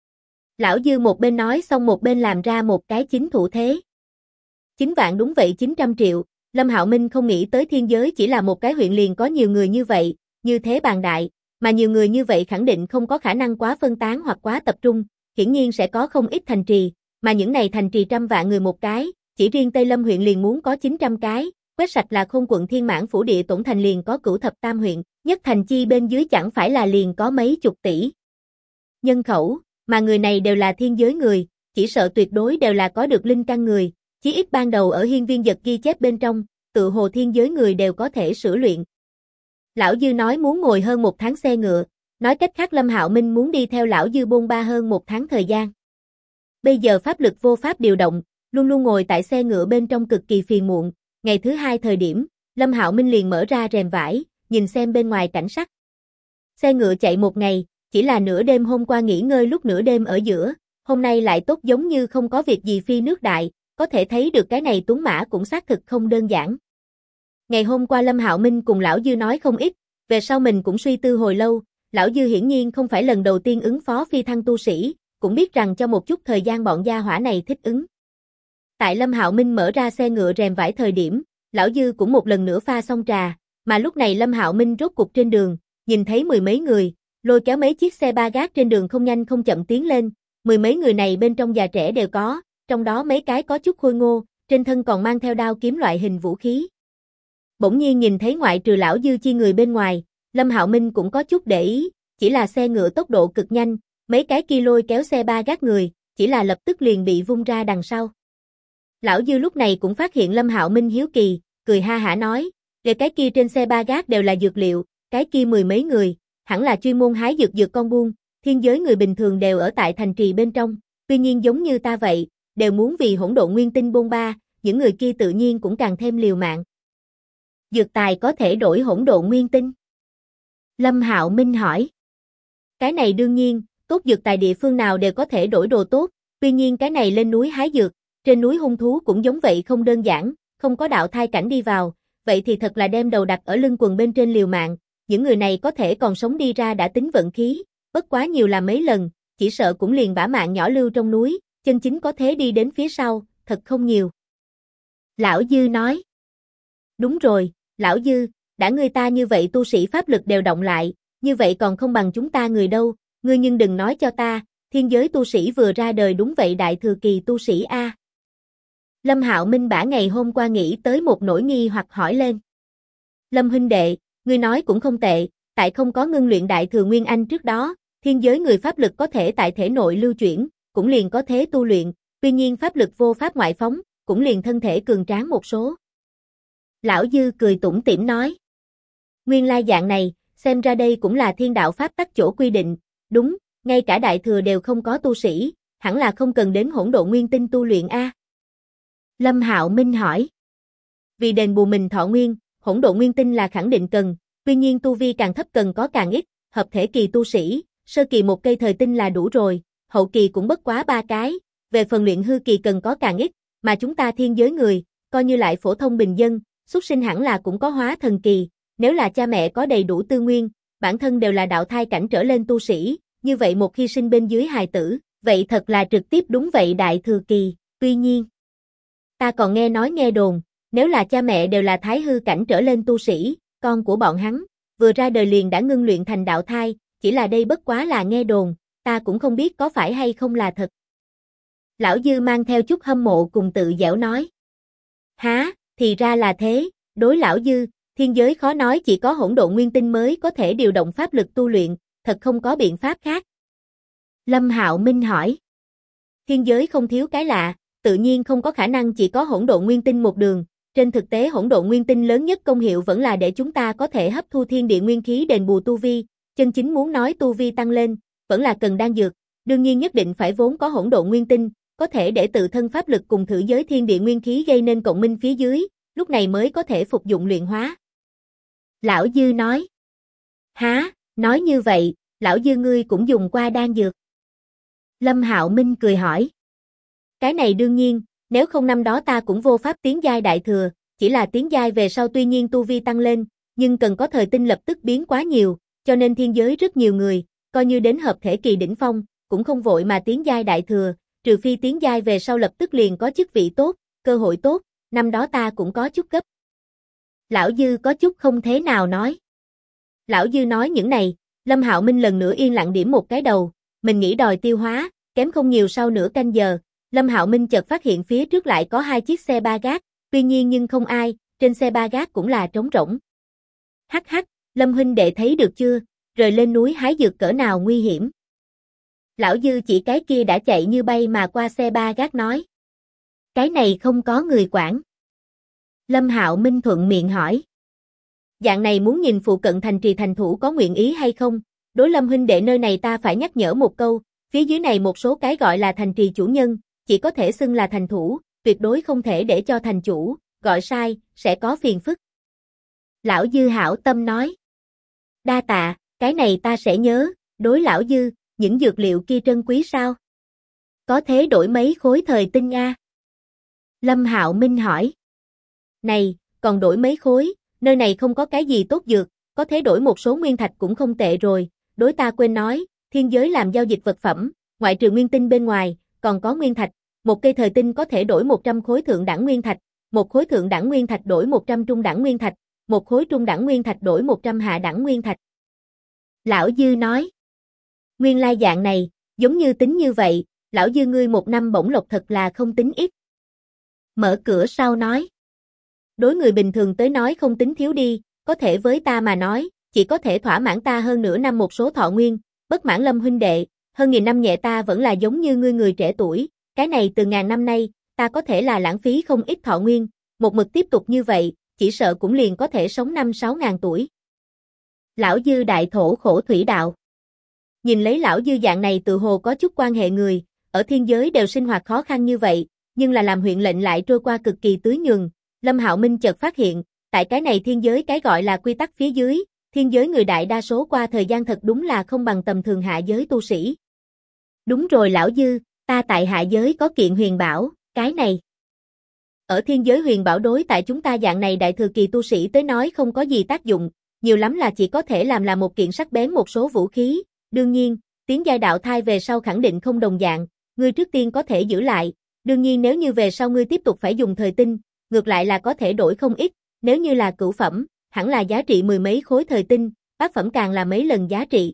Lão Dư một bên nói xong một bên làm ra một cái chính thủ thế. 9 vạn đúng vậy 900 triệu, Lâm Hạo Minh không nghĩ tới thiên giới chỉ là một cái huyện liền có nhiều người như vậy, như thế bàn đại, mà nhiều người như vậy khẳng định không có khả năng quá phân tán hoặc quá tập trung, hiển nhiên sẽ có không ít thành trì, mà những này thành trì trăm vạn người một cái, chỉ riêng Tây Lâm huyện liền muốn có 900 cái, quét sạch là Khôn quận Thiên Mãn phủ địa tổn thành liền có cửu thập tam huyện, nhất thành chi bên dưới chẳng phải là liền có mấy chục tỷ nhân khẩu, mà người này đều là thiên giới người, chỉ sợ tuyệt đối đều là có được linh căn người, chí ít ban đầu ở hiên viên giật ghi chép bên trong, tự hồ thiên giới người đều có thể sửa luyện. Lão Dư nói muốn ngồi hơn 1 tháng xe ngựa, nói cách khác Lâm Hạo Minh muốn đi theo lão Dư bôn ba hơn 1 tháng thời gian. Bây giờ pháp lực vô pháp điều động, luôn luôn ngồi tại xe ngựa bên trong cực kỳ phiền muộn, ngày thứ 2 thời điểm, Lâm Hạo Minh liền mở ra rèm vải, nhìn xem bên ngoài cảnh sắc. Xe ngựa chạy một ngày, chỉ là nửa đêm hôm qua nghỉ ngơi lúc nửa đêm ở giữa, hôm nay lại tốt giống như không có việc gì phi nước đại, có thể thấy được cái này tuấn mã cũng xác thực không đơn giản. Ngày hôm qua Lâm Hạo Minh cùng lão Dư nói không ít, về sau mình cũng suy tư hồi lâu, lão Dư hiển nhiên không phải lần đầu tiên ứng phó phi thăng tu sĩ, cũng biết rằng cho một chút thời gian bọn gia hỏa này thích ứng. Tại Lâm Hạo Minh mở ra xe ngựa rèm vải thời điểm, lão Dư cũng một lần nữa pha xong trà, mà lúc này Lâm Hạo Minh rốt cục trên đường, nhìn thấy 10 mấy người, lôi kéo mấy chiếc xe ba gác trên đường không nhanh không chậm tiến lên, 10 mấy người này bên trong già trẻ đều có, trong đó mấy cái có chút khôi ngô, trên thân còn mang theo đao kiếm loại hình vũ khí. Bỗng nhiên nhìn thấy ngoại trừ lão Dư chi người bên ngoài, Lâm Hạo Minh cũng có chút để ý, chỉ là xe ngựa tốc độ cực nhanh, mấy cái kia lôi kéo xe ba gác người, chỉ là lập tức liền bị vung ra đằng sau. Lão Dư lúc này cũng phát hiện Lâm Hạo Minh hiếu kỳ, cười ha hả nói, cái kia trên xe ba gác đều là dược liệu, cái kia 10 mấy người, hẳn là chuyên môn hái dược con buôn, thiên giới người bình thường đều ở tại thành trì bên trong, tuy nhiên giống như ta vậy, đều muốn vì hỗn độn nguyên tinh bôn ba, những người kia tự nhiên cũng càng thêm liều mạng. Dược tài có thể đổi hỗn độn nguyên tinh? Lâm Hạo Minh hỏi. Cái này đương nhiên, tốt dược tài địa phương nào đều có thể đổi đồ tốt, tuy nhiên cái này lên núi hái dược, trên núi hung thú cũng giống vậy không đơn giản, không có đạo thai cảnh đi vào, vậy thì thật là đem đầu đặt ở lưng quần bên trên liều mạng, những người này có thể còn sống đi ra đã tính vận khí, bất quá nhiều là mấy lần, chỉ sợ cũng liền bả mạng nhỏ lưu trong núi, chân chính có thế đi đến phía sau, thật không nhiều. Lão Dư nói. Đúng rồi, Lão Dư, đã ngươi ta như vậy tu sĩ pháp lực đều động lại, như vậy còn không bằng chúng ta người đâu, ngươi nhưng đừng nói cho ta, thiên giới tu sĩ vừa ra đời đúng vậy đại thừa kỳ tu sĩ a. Lâm Hạo Minh bả ngày hôm qua nghĩ tới một nỗi nghi hoặc hỏi lên. Lâm huynh đệ, ngươi nói cũng không tệ, tại không có ngưng luyện đại thừa nguyên anh trước đó, thiên giới người pháp lực có thể tại thể nội lưu chuyển, cũng liền có thế tu luyện, tuy nhiên pháp lực vô pháp ngoại phóng, cũng liền thân thể cường tráng một số. Lão Dư cười tủm tỉm nói. Nguyên lai dạng này, xem ra đây cũng là thiên đạo pháp tắc chỗ quy định, đúng, ngay cả đại thừa đều không có tu sĩ, hẳn là không cần đến hỗn độn nguyên tinh tu luyện a. Lâm Hạo Minh hỏi. Vì đền bù mình thọ nguyên, hỗn độn nguyên tinh là khẳng định cần, tuy nhiên tu vi càng thấp cần có càng ít, hợp thể kỳ tu sĩ, sơ kỳ một cây thời tinh là đủ rồi, hậu kỳ cũng bất quá 3 cái, về phần luyện hư kỳ cần có càng ít, mà chúng ta thiên giới người, coi như lại phổ thông bình dân, xuất sinh hẳn là cũng có hóa thần kỳ, nếu là cha mẹ có đầy đủ tư nguyên, bản thân đều là đạo thai cảnh trở lên tu sĩ, như vậy một khi sinh bên dưới hài tử, vậy thật là trực tiếp đúng vậy đại thừa kỳ, tuy nhiên, ta còn nghe đồn, nếu là cha mẹ đều là thái hư cảnh trở lên tu sĩ, con của bọn hắn, vừa ra đời liền đã ngưng luyện thành đạo thai, chỉ là đây bất quá là nghe đồn, ta cũng không biết có phải hay không là thật. Lão Dư mang theo chút hâm mộ cùng tự giễu nói. Há, thì ra là thế, đối Lão Dư, thiên giới khó nói chỉ có hỗn độn nguyên tinh mới có thể điều động pháp lực tu luyện, thật không có biện pháp khác. Lâm Hạo Minh hỏi. Thiên giới không thiếu cái lạ, tự nhiên không có khả năng chỉ có hỗn độn nguyên tinh một đường, trên thực tế hỗn độn nguyên tinh lớn nhất công hiệu vẫn là để chúng ta có thể hấp thu thiên địa nguyên khí đền bù tu vi, chân chính muốn nói tu vi tăng lên, vẫn là cần đan dược, đương nhiên nhất định phải vốn có hỗn độn nguyên tinh, có thể để tự thân pháp lực cùng thử giới thiên địa nguyên khí gây nên cộng minh phía dưới, lúc này mới có thể phục dụng luyện hóa. Lão Dư nói. Há, nói như vậy, Lão Dư ngươi cũng dùng qua đan dược. Lâm Hạo Minh cười hỏi. Cái này đương nhiên, nếu không năm đó ta cũng vô pháp tiến giai đại thừa, chỉ là tiến giai về sau tuy nhiên tu vi tăng lên, nhưng cần có thời tinh lập tức biến quá nhiều, cho nên thiên giới rất nhiều người, coi như đến hợp thể kỳ đỉnh phong, cũng không vội mà tiến giai đại thừa, trừ phi tiến giai về sau lập tức liền có chức vị tốt, cơ hội tốt, năm đó ta cũng có chút gấp. Lão Dư có chút không thế nào nói. Lão Dư nói những này, Lâm Hạo Minh lần nữa yên lặng điểm một cái đầu, mình nghĩ đòi tiêu hóa, kém không nhiều sau nửa canh giờ, Lâm Hạo Minh chợt phát hiện phía trước lại có 2 chiếc xe ba gác, tuy nhiên nhưng không ai, trên xe ba gác cũng là trống rỗng. Hắc hắc, Lâm huynh đệ thấy được chưa, rời lên núi hái dược cỡ nào nguy hiểm. Lão Dư chỉ cái kia đã chạy như bay mà qua xe ba gác nói. Cái này không có người quản. Lâm Hạo Minh thuận miệng hỏi. Dạng này muốn nhìn phụ cận thành trì thành thủ có nguyện ý hay không? Đối Lâm huynh đệ nơi này ta phải nhắc nhở một câu, phía dưới này một số cái gọi là thành trì chủ nhân, chỉ có thể xưng là thành thủ, tuyệt đối không thể để cho thành chủ, gọi sai, sẽ có phiền phức. Lão Dư hảo tâm nói. Đa tạ, cái này ta sẽ nhớ, đối Lão Dư, những dược liệu kia trân quý sao? Có thế đổi mấy khối thời tinh a? Lâm Hạo Minh hỏi. Này, còn đổi mấy khối, nơi này không có cái gì tốt dược, có thế đổi một số nguyên thạch cũng không tệ rồi, đối ta quên nói, thiên giới làm giao dịch vật phẩm, ngoại trừ nguyên tinh bên ngoài, còn có nguyên thạch, một cây thời tinh có thể đổi 100 khối thượng đẳng nguyên thạch, một khối thượng đẳng nguyên thạch đổi 100 trung đẳng nguyên thạch, một khối trung đẳng nguyên thạch đổi 100 hạ đẳng nguyên thạch. Lão Dư nói. Nguyên lai dạng này, giống như tính như vậy, Lão Dư ngươi một năm bổng lộc thật là không tính ít. Mở cửa sau nói. Đối người bình thường tới nói không tính thiếu đi, có thể với ta mà nói, chỉ có thể thỏa mãn ta hơn nửa năm một số thọ nguyên, bất mãn Lâm huynh đệ, hơn nghìn năm nhẹ ta vẫn là giống như ngươi người trẻ tuổi, cái này từ ngàn năm nay, ta có thể là lãng phí không ít thọ nguyên, một mực tiếp tục như vậy, chỉ sợ cũng liền có thể sống 5-6 ngàn tuổi. Lão Dư đại thổ khổ thủy đạo. Nhìn lấy Lão Dư dạng này tự hồ có chút quan hệ người, ở thiên giới đều sinh hoạt khó khăn như vậy, nhưng là làm huyện lệnh lại trôi qua cực kỳ tưới nhường, Lâm Hạo Minh chợt phát hiện, tại cái này thiên giới cái gọi là quy tắc phía dưới, thiên giới người đại đa số qua thời gian thật đúng là không bằng tầm thường hạ giới tu sĩ. Đúng rồi Lão Dư, ta tại hạ giới có kiện huyền bảo, cái này. Ở thiên giới huyền bảo đối tại chúng ta dạng này đại thừa kỳ tu sĩ tới nói không có gì tác dụng, nhiều lắm là chỉ có thể làm là một kiện sắc bén một số vũ khí, đương nhiên, tiến giai đạo thai về sau khẳng định không đồng dạng, ngươi trước tiên có thể giữ lại, đương nhiên nếu như về sau ngươi tiếp tục phải dùng thời tinh, ngược lại là có thể đổi không ít, nếu như là cửu phẩm, hẳn là giá trị mười mấy khối thời tinh, bát phẩm càng là mấy lần giá trị.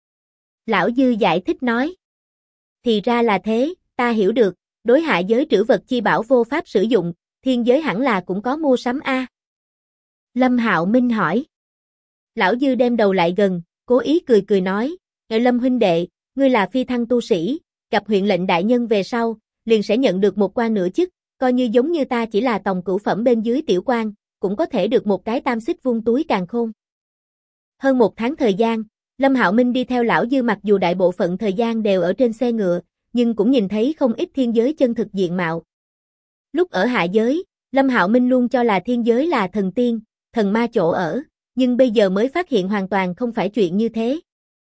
Lão Dư giải thích nói. Thì ra là thế, ta hiểu được, đối hạ giới trữ vật chi bảo vô pháp sử dụng, thiên giới hẳn là cũng có mua sắm a. Lâm Hạo Minh hỏi. Lão Dư đem đầu lại gần, cố ý cười cười nói, Lâm huynh đệ, ngươi là phi thăng tu sĩ, gặp huyện lệnh đại nhân về sau, liền sẽ nhận được một quan nửa chức, coi như giống như ta chỉ là tòng cửu phẩm bên dưới tiểu quan, cũng có thể được một cái tam xích vung túi càn khôn. Hơn một tháng thời gian, Lâm Hạo Minh đi theo Lão Dư mặc dù đại bộ phận thời gian đều ở trên xe ngựa, nhưng cũng nhìn thấy không ít thiên giới chân thực diện mạo. Lúc ở hạ giới, Lâm Hạo Minh luôn cho là thiên giới là thần tiên, thần ma chỗ ở, nhưng bây giờ mới phát hiện hoàn toàn không phải chuyện như thế.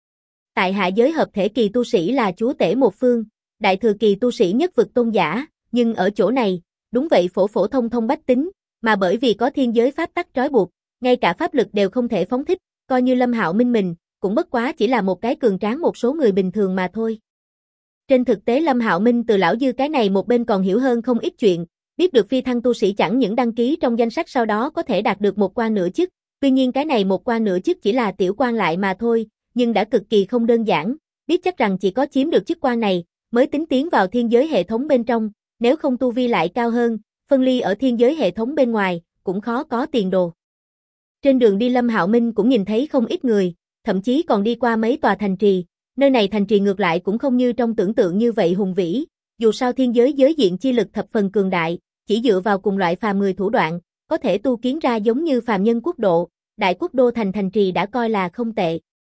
Tại hạ giới hợp thể kỳ tu sĩ là chúa tể một phương, đại thừa kỳ tu sĩ nhất vực tôn giả, nhưng ở chỗ này, đúng vậy phổ phổ thông thông bách tính, mà bởi vì có thiên giới pháp tắc trói buộc, ngay cả pháp lực đều không thể phóng thích, coi như Lâm Hạo Minh mình, cũng bất quá chỉ là một cái cường tráng một số người bình thường mà thôi. Trên thực tế Lâm Hạo Minh từ Lão Dư cái này một bên còn hiểu hơn không ít chuyện, biết được phi thăng tu sĩ chẳng những đăng ký trong danh sách sau đó có thể đạt được một quan nửa chức, tuy nhiên cái này một quan nửa chức chỉ là tiểu quan lại mà thôi, nhưng đã cực kỳ không đơn giản, biết chắc rằng chỉ có chiếm được chức quan này, mới tính tiến vào thiên giới hệ thống bên trong, nếu không tu vi lại cao hơn, phân ly ở thiên giới hệ thống bên ngoài, cũng khó có tiền đồ. Trên đường đi Lâm Hạo Minh cũng nhìn thấy không ít người, thậm chí còn đi qua mấy tòa thành trì, nơi này thành trì ngược lại cũng không như trong tưởng tượng như vậy hùng vĩ, dù sao thiên giới giới diện chi lực thập phần cường đại, chỉ dựa vào cùng loại phàm người thủ đoạn, có thể tu kiến ra giống như phàm nhân quốc độ, đại quốc đô thành trì đã coi là không tệ.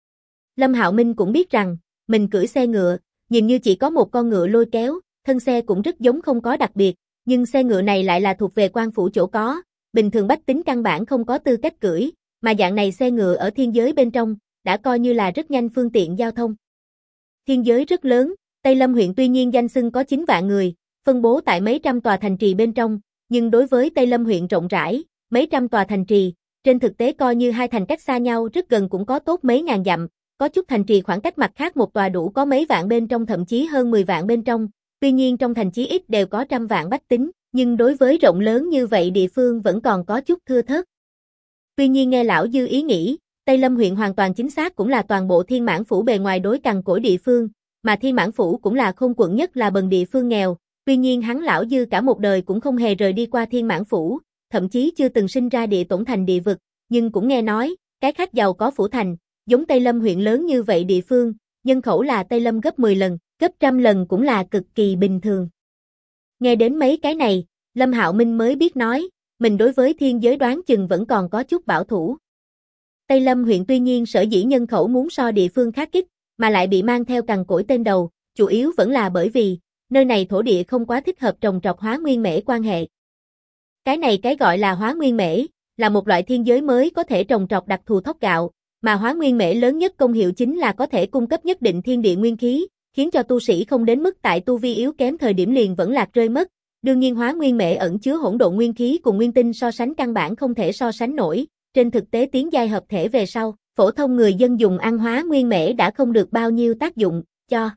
Lâm Hạo Minh cũng biết rằng, mình cưỡi xe ngựa, nhìn như chỉ có một con ngựa lôi kéo, thân xe cũng rất giống không có đặc biệt, nhưng xe ngựa này lại là thuộc về quan phủ chỗ có, bình thường bách tính căn bản không có tư cách cưỡi, mà dạng này xe ngựa ở thiên giới bên trong, đã coi như là rất nhanh phương tiện giao thông. Thiên giới rất lớn, Tây Lâm huyện tuy nhiên danh xưng có 9 vạn người, phân bố tại mấy trăm tòa thành trì bên trong, nhưng đối với Tây Lâm huyện rộng rãi, mấy trăm tòa thành trì, trên thực tế coi như hai thành cách xa nhau rất gần cũng có tốt mấy ngàn dặm, có chút thành trì khoảng cách mặt khác một tòa đủ có mấy vạn bên trong thậm chí hơn 10 vạn bên trong, tuy nhiên trong thành chí ít đều có trăm vạn bách tính, nhưng đối với rộng lớn như vậy địa phương vẫn còn có chút thưa thớt. Tuy nhiên nghe Lão Dư ý nghĩ, Tây Lâm huyện hoàn toàn chính xác cũng là toàn bộ Thiên Mãn Phủ bề ngoài đối cằn cỗi địa phương, mà Thiên Mãn Phủ cũng là Khôn quận nhất là bần địa phương nghèo, tuy nhiên hắn Lão Dư cả một đời cũng không hề rời đi qua Thiên Mãn Phủ, thậm chí chưa từng sinh ra địa tổn thành địa vực, nhưng cũng nghe nói, cái khác giàu có phủ thành, giống Tây Lâm huyện lớn như vậy địa phương, nhân khẩu là Tây Lâm gấp 10 lần, gấp trăm lần cũng là cực kỳ bình thường. Nghe đến mấy cái này, Lâm Hạo Minh mới biết nói, mình đối với thiên giới đoán chừng vẫn còn có chút bảo thủ. Tây Lâm huyện tuy nhiên sở dĩ nhân khẩu muốn so địa phương khác ít, mà lại bị mang theo cằn cỗi tên đầu, chủ yếu vẫn là bởi vì, nơi này thổ địa không quá thích hợp trồng trọt hóa nguyên mễ quan hệ. Cái này cái gọi là hóa nguyên mễ, là một loại thiên giới mới có thể trồng trọt đặc thù thóc gạo, mà hóa nguyên mễ lớn nhất công hiệu chính là có thể cung cấp nhất định thiên địa nguyên khí, khiến cho tu sĩ không đến mức tại tu vi yếu kém thời điểm liền vẫn lạc rơi mất. Đương nhiên hóa nguyên mễ ẩn chứa hỗn độn nguyên khí cùng nguyên tinh so sánh căn bản không thể so sánh nổi, trên thực tế tiến giai hợp thể về sau, phổ thông người dân dùng ăn hóa nguyên mễ đã không được bao nhiêu tác dụng, cho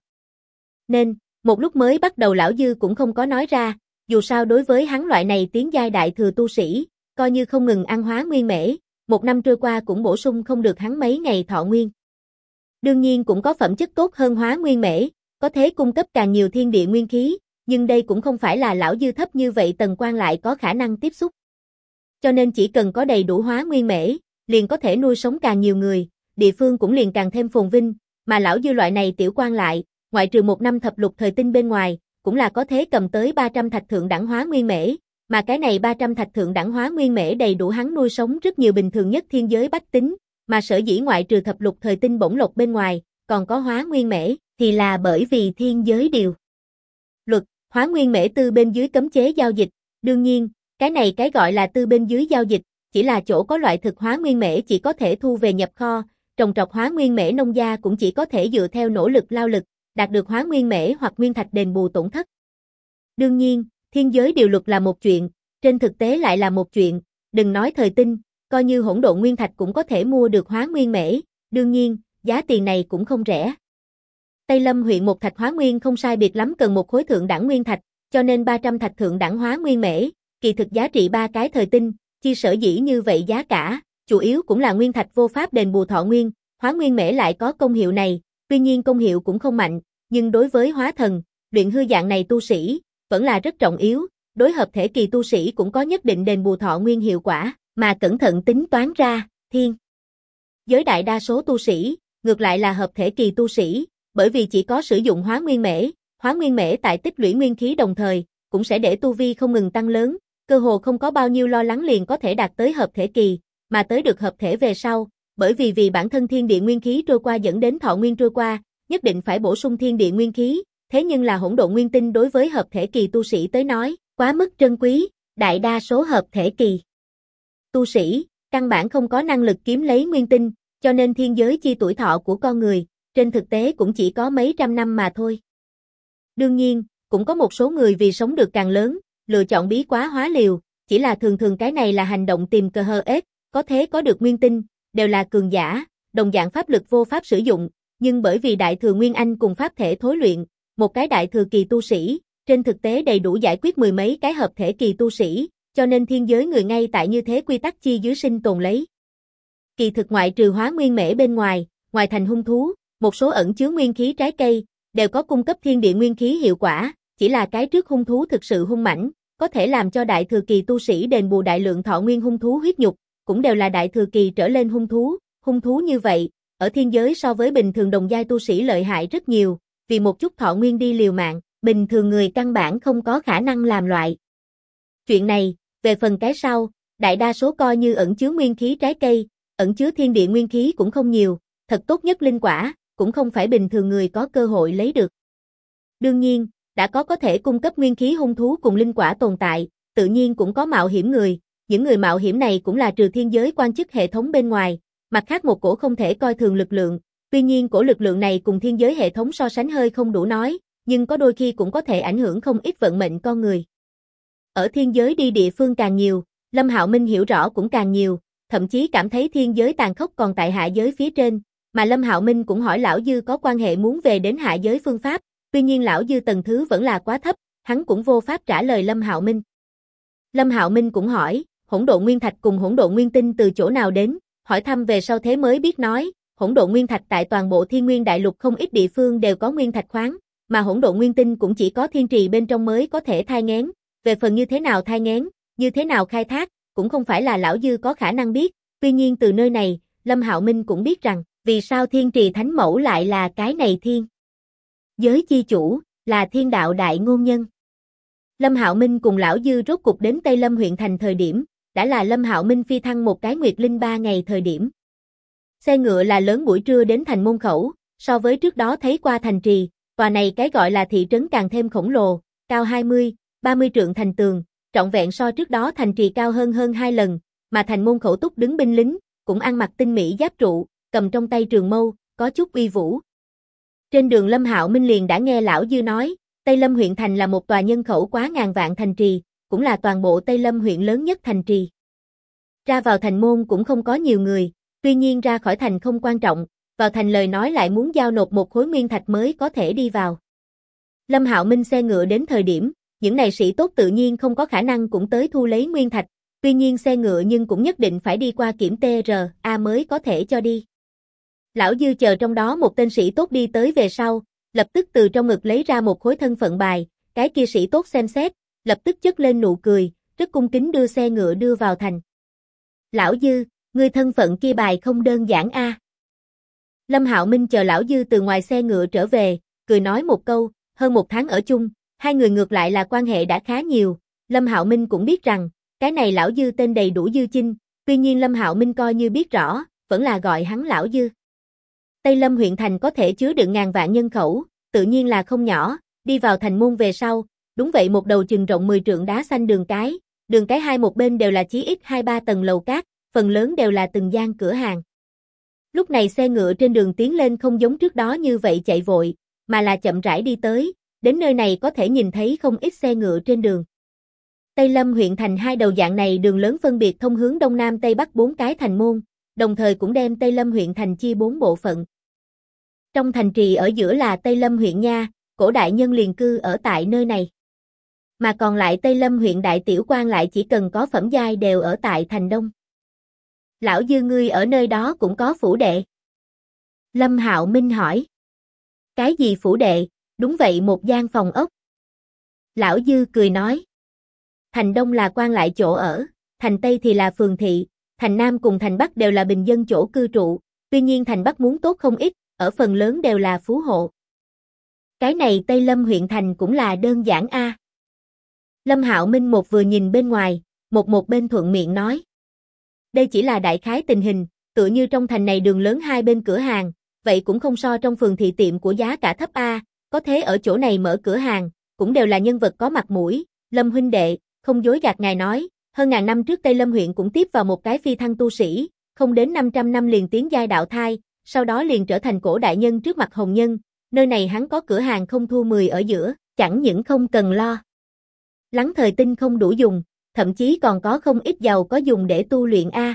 nên, một lúc mới bắt đầu lão Dư cũng không có nói ra, dù sao đối với hắn loại này tiến giai đại thừa tu sĩ, coi như không ngừng ăn hóa nguyên mễ, một năm trôi qua cũng bổ sung không được hắn mấy ngày thọ nguyên. Đương nhiên cũng có phẩm chất tốt hơn hóa nguyên mễ, có thể cung cấp càng nhiều thiên địa nguyên khí, nhưng đây cũng không phải là lão Dư thấp như vậy tầng quan lại có khả năng tiếp xúc. Cho nên chỉ cần có đầy đủ hóa nguyên mễ, liền có thể nuôi sống càng nhiều người, địa phương cũng liền càng thêm phồn vinh, mà lão Dư loại này tiểu quan lại, ngoại trừ một năm thập lục thời tinh bên ngoài, cũng là có thế cầm tới 300 thạch thượng đẳng hóa nguyên mễ, mà cái này 300 thạch thượng đẳng hóa nguyên mễ đầy đủ hắn nuôi sống rất nhiều bình thường nhất thiên giới bách tính, mà sở dĩ ngoại trừ thập lục thời tinh bổng lộc bên ngoài, còn có hóa nguyên mễ, thì là bởi vì thiên giới điều luật, hóa nguyên mễ tư bên dưới cấm chế giao dịch, đương nhiên, cái này cái gọi là tư bên dưới giao dịch, chỉ là chỗ có loại thực hóa nguyên mễ chỉ có thể thu về nhập kho, trồng trọt hóa nguyên mễ nông gia cũng chỉ có thể dựa theo nỗ lực lao lực, đạt được hóa nguyên mễ hoặc nguyên thạch đền bù tổn thất. Đương nhiên, thiên giới điều luật là một chuyện, trên thực tế lại là một chuyện, đừng nói thời tinh, coi như hỗn độn nguyên thạch cũng có thể mua được hóa nguyên mễ, đương nhiên, giá tiền này cũng không rẻ. Tây Lâm huyện một thạch hóa nguyên không sai biệt lắm cần một khối thượng đẳng nguyên thạch, cho nên 300 thạch thượng đẳng hóa nguyên mễ, kỳ thực giá trị 3 cái thời tinh, chi sở dĩ như vậy giá cả, chủ yếu cũng là nguyên thạch vô pháp đền bù thọ nguyên, hóa nguyên mễ lại có công hiệu này, tuy nhiên công hiệu cũng không mạnh, nhưng đối với hóa thần, luyện hư dạng này tu sĩ, vẫn là rất trọng yếu, đối hợp thể kỳ tu sĩ cũng có nhất định đền bù thọ nguyên hiệu quả, mà cẩn thận tính toán ra, thiên giới đại đa số tu sĩ, ngược lại là hợp thể kỳ tu sĩ, bởi vì chỉ có sử dụng hóa nguyên mễ tại tích lũy nguyên khí đồng thời, cũng sẽ để tu vi không ngừng tăng lớn, cơ hồ không có bao nhiêu lo lắng liền có thể đạt tới hợp thể kỳ, mà tới được hợp thể về sau, bởi vì bản thân thiên địa nguyên khí trôi qua dẫn đến thọ nguyên trôi qua, nhất định phải bổ sung thiên địa nguyên khí, thế nhưng là hỗn độn nguyên tinh đối với hợp thể kỳ tu sĩ tới nói, quá mức trân quý, đại đa số hợp thể kỳ tu sĩ, căn bản không có năng lực kiếm lấy nguyên tinh, cho nên thiên giới chi tuổi thọ của con người, trên thực tế cũng chỉ có mấy trăm năm mà thôi. Đương nhiên, cũng có một số người vì sống được càng lớn, lựa chọn bí quá hóa liều, chỉ là thường cái này là hành động tìm cơ hở ếch, có thế có được nguyên tinh, đều là cường giả, đồng dạng pháp lực vô pháp sử dụng, nhưng bởi vì đại thừa nguyên anh cùng pháp thể thối luyện, một cái đại thừa kỳ tu sĩ, trên thực tế đầy đủ giải quyết mười mấy cái hợp thể kỳ tu sĩ, cho nên thiên giới người ngay tại như thế quy tắc chi dưới sinh tồn lấy. Kỳ thực ngoại trừ hóa nguyên mễ bên ngoài, ngoài thành hung thú, một số ẩn chứa nguyên khí trái cây, đều có cung cấp thiên địa nguyên khí hiệu quả, chỉ là cái trước hung thú thực sự hung mãnh, có thể làm cho đại thừa kỳ tu sĩ đền bù đại lượng thọ nguyên hung thú huyết nhục, cũng đều là đại thừa kỳ trở lên hung thú như vậy, ở thiên giới so với bình thường đồng giai tu sĩ lợi hại rất nhiều, vì một chút thọ nguyên đi liều mạng, bình thường người căn bản không có khả năng làm loại. Chuyện này, về phần cái sau, đại đa số coi như ẩn chứa nguyên khí trái cây, ẩn chứa thiên địa nguyên khí cũng không nhiều, thật tốt nhất linh quả, cũng không phải bình thường người có cơ hội lấy được. Đương nhiên, đã có thể cung cấp nguyên khí hung thú cùng linh quả tồn tại, tự nhiên cũng có mạo hiểm người, những người mạo hiểm này cũng là trừ thiên giới quan chức hệ thống bên ngoài, mặt khác một cổ không thể coi thường lực lượng, tuy nhiên cổ lực lượng này cùng thiên giới hệ thống so sánh hơi không đủ nói, nhưng có đôi khi cũng có thể ảnh hưởng không ít vận mệnh con người. Ở thiên giới đi địa phương càng nhiều, Lâm Hạo Minh hiểu rõ cũng càng nhiều, thậm chí cảm thấy thiên giới tàn khốc còn tại hạ giới phía trên, mà Lâm Hạo Minh cũng hỏi lão Dư có quan hệ muốn về đến hạ giới phương pháp, tuy nhiên lão Dư tầng thứ vẫn là quá thấp, hắn cũng vô pháp trả lời Lâm Hạo Minh. Lâm Hạo Minh cũng hỏi, hỗn độn nguyên thạch cùng hỗn độn nguyên tinh từ chỗ nào đến, hỏi thăm về sau thế mới biết nói, hỗn độn nguyên thạch tại toàn bộ Thiên Nguyên đại lục không ít địa phương đều có nguyên thạch khoáng, mà hỗn độn nguyên tinh cũng chỉ có thiên trì bên trong mới có thể thai nghén, về phần như thế nào thai nghén, như thế nào khai thác, cũng không phải là lão Dư có khả năng biết, tuy nhiên từ nơi này, Lâm Hạo Minh cũng biết rằng, vì sao thiên trì thánh mẫu lại là cái này thiên Giới chi chủ, là thiên đạo đại ngôn nhân. Lâm Hạo Minh cùng lão Dư rốt cục đến Tây Lâm huyện thành thời điểm, đã là Lâm Hạo Minh phi thăng một cái nguyệt linh 3 ngày thời điểm. Xe ngựa là lớn buổi trưa đến thành môn khẩu, so với trước đó thấy qua thành trì, tòa này cái gọi là thị trấn càng thêm khổng lồ, cao 20, 30 trượng thành tường, trọn vẹn so trước đó thành trì cao hơn 2 lần, mà thành môn khẩu túc đứng binh lính, cũng ăn mặc tinh mỹ giáp trụ, cầm trong tay trường mâu, có chút uy vũ. Trên đường Lâm Hạo Minh liền đã nghe lão Dư nói, Tây Lâm huyện thành là một tòa nhân khẩu quá ngàn vạn thành trì, cũng là toàn bộ Tây Lâm huyện lớn nhất thành trì. Ra vào thành môn cũng không có nhiều người, tuy nhiên ra khỏi thành không quan trọng, vào thành lời nói lại muốn giao nộp một khối nguyên thạch mới có thể đi vào. Lâm Hạo Minh xe ngựa đến thời điểm, những này sĩ tốt tự nhiên không có khả năng cũng tới thu lấy nguyên thạch, tuy nhiên xe ngựa nhưng cũng nhất định phải đi qua kiểm TRA mới có thể cho đi. Lão Dư chờ trong đó một tên sĩ tốt đi tới về sau, lập tức từ trong ngực lấy ra một khối thân phận bài, cái kia sĩ tốt xem xét, lập tức chất lên nụ cười, rất cung kính đưa xe ngựa đưa vào thành. Lão Dư, ngươi thân phận kia bài không đơn giản a. Lâm Hạo Minh chờ lão Dư từ ngoài xe ngựa trở về, cười nói một câu, hơn một tháng ở chung, hai người ngược lại là quan hệ đã khá nhiều, Lâm Hạo Minh cũng biết rằng, cái này lão Dư tên đầy đủ Dư Chinh, tuy nhiên Lâm Hạo Minh coi như biết rõ, vẫn là gọi hắn lão Dư. Tây Lâm huyện thành có thể chứa đựng ngàn vạn nhân khẩu, tự nhiên là không nhỏ, đi vào thành môn về sau, đúng vậy một đầu chừng rộng 10 trượng đá xanh đường cái hai một bên đều là chí ít 2-3 tầng lầu cát, phần lớn đều là từng gian cửa hàng. Lúc này xe ngựa trên đường tiến lên không giống trước đó như vậy chạy vội, mà là chậm rãi đi tới, đến nơi này có thể nhìn thấy không ít xe ngựa trên đường. Tây Lâm huyện thành hai đầu dạng này đường lớn phân biệt thông hướng đông nam tây bắc 4 cái thành môn, đồng thời cũng đem Tây Lâm huyện thành chia 4 bộ phận. Trong thành trì ở giữa là Tây Lâm huyện nha, cổ đại nhân liền cư ở tại nơi này. Mà còn lại Tây Lâm huyện đại tiểu quan lại chỉ cần có phẩm giai đều ở tại thành đông. Lão Dư ngươi ở nơi đó cũng có phủ đệ. Lâm Hạo Minh hỏi. Cái gì phủ đệ? Đúng vậy một gian phòng ốc. Lão Dư cười nói. Thành đông là quan lại chỗ ở, thành tây thì là phường thị, thành nam cùng thành bắc đều là bình dân chỗ cư trụ, tuy nhiên thành bắc muốn tốt không ít, ở phần lớn đều là phú hộ. Cái này Tây Lâm huyện thành cũng là đơn giản a. Lâm Hạo Minh một vừa nhìn bên ngoài, một bên thuận miệng nói. Đây chỉ là đại khái tình hình, tựa như trong thành này đường lớn hai bên cửa hàng, vậy cũng không so trong phường thị tiệm của giá cả thấp a, có thế ở chỗ này mở cửa hàng, cũng đều là nhân vật có mặt mũi. Lâm huynh đệ, không dối gạt ngài nói, hơn ngàn năm trước Tây Lâm huyện cũng tiếp vào một cái phi thăng tu sĩ, không đến 500 năm liền tiến giai đạo thai, sau đó liền trở thành cổ đại nhân trước mặt hồng nhân, nơi này hắn có cửa hàng không thua 10 ở giữa, chẳng những không cần lo lắng thời tinh không đủ dùng, thậm chí còn có không ít giàu có dùng để tu luyện a.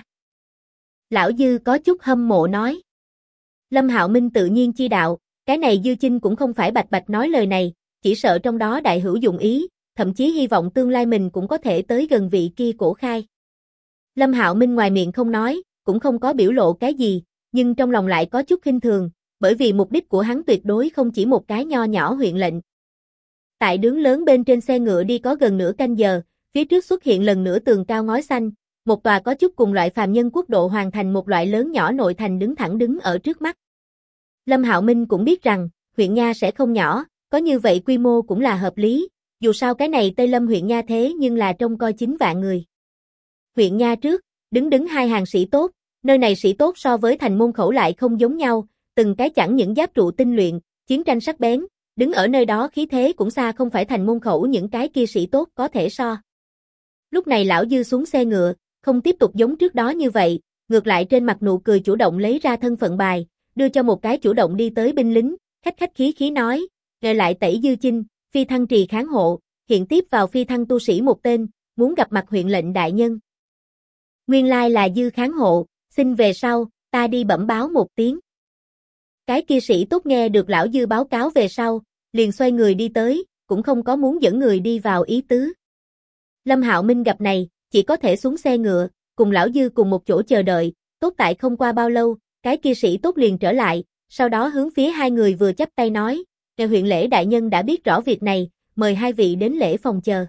Lão Dư có chút hâm mộ nói. Lâm Hạo Minh tự nhiên chi đạo, cái này Dư Chinh cũng không phải bạch bạch nói lời này, chỉ sợ trong đó đại hữu dụng ý, thậm chí hy vọng tương lai mình cũng có thể tới gần vị kia cổ khai. Lâm Hạo Minh ngoài miệng không nói, cũng không có biểu lộ cái gì, nhưng trong lòng lại có chút khinh thường, bởi vì mục đích của hắn tuyệt đối không chỉ một cái nho nhỏ huyện lệnh. Tại đường lớn bên trên xe ngựa đi có gần nửa canh giờ, phía trước xuất hiện lần nữa tường cao ngói xanh, một tòa có chút cùng loại phàm nhân quốc độ hoàn thành một loại lớn nhỏ nội thành đứng thẳng đứng ở trước mắt. Lâm Hạo Minh cũng biết rằng, huyện nha sẽ không nhỏ, có như vậy quy mô cũng là hợp lý, dù sao cái này Tây Lâm huyện nha thế nhưng là trông coi 9 vạn người. Huyện nha trước, đứng hai hàng sĩ tốt, nơi này sĩ tốt so với thành môn khẩu lại không giống nhau, từng cái chẳng những giáp trụ tinh luyện, chiến tranh sắc bén, đứng ở nơi đó khí thế cũng xa không phải thành môn khẩu những cái kia sĩ tốt có thể so. Lúc này lão Dư xuống xe ngựa, không tiếp tục giống trước đó như vậy, ngược lại trên mặt nụ cười chủ động lấy ra thân phận bài, đưa cho một cái chủ động đi tới binh lính, khách khí nói, "Ngài lại Tẩy Dư Chinh, phi thăng trì kháng hộ, hiện tiếp vào phi thăng tu sĩ một tên, muốn gặp mặt huyện lệnh đại nhân." Nguyên lai là Dư kháng hộ, xin về sau, ta đi bẩm báo một tiếng. Cái kia sĩ tốt nghe được lão Dư báo cáo về sau, liền xoay người đi tới, cũng không có muốn dẫn người đi vào ý tứ. Lâm Hạo Minh gặp này, chỉ có thể xuống xe ngựa, cùng lão Dư cùng một chỗ chờ đợi, tốt tại không qua bao lâu, cái kia sĩ tốt liền trở lại, sau đó hướng phía hai người vừa chắp tay nói, "Ngài huyện lễ đại nhân đã biết rõ việc này, mời hai vị đến lễ phòng chờ."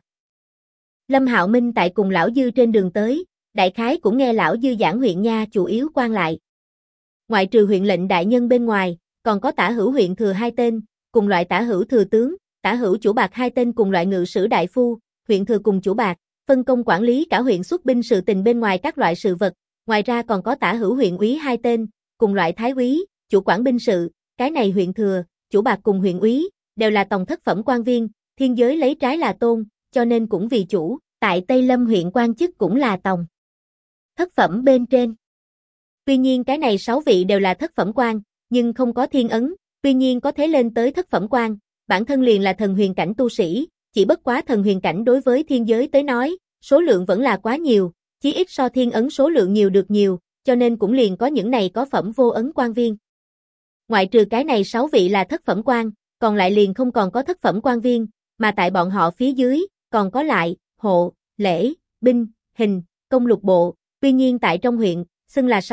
Lâm Hạo Minh tại cùng lão Dư trên đường tới, đại khái cũng nghe lão Dư giảng huyện nha chủ yếu quan lại. Ngoại trừ huyện lệnh đại nhân bên ngoài, còn có tả hữu huyện thừa hai tên, cùng loại tả hữu thừa tướng, tả hữu chủ bạc 2 tên cùng loại ngự sử đại phu, huyện thừa cùng chủ bạc, phân công quản lý cả huyện xuất binh sự tình bên ngoài các loại sự vật, ngoài ra còn có tả hữu huyện úy 2 tên, cùng loại thái úy, chủ quản binh sự, cái này huyện thừa, chủ bạc cùng huyện úy, đều là tòng thất phẩm quan viên, thiên giới lấy trái là tôn, cho nên cũng vì chủ, tại Tây Lâm huyện quan chức cũng là tòng thất phẩm bên trên. Tuy nhiên cái này 6 vị đều là thất phẩm quan, nhưng không có thiên ấn, tuy nhiên có thể lên tới thất phẩm quan, bản thân liền là thần huyền cảnh tu sĩ, chỉ bất quá thần huyền cảnh đối với thiên giới tới nói, số lượng vẫn là quá nhiều, chí ít so thiên ấn số lượng nhiều được nhiều, cho nên cũng liền có những này có phẩm vô ấn quan viên. Ngoại trừ cái này 6 vị là thất phẩm quan, còn lại liền không còn có thất phẩm quan viên, mà tại bọn họ phía dưới, còn có lại, hộ, lễ, binh, hình, công lục bộ, tuy nhiên tại trong huyện, xưng là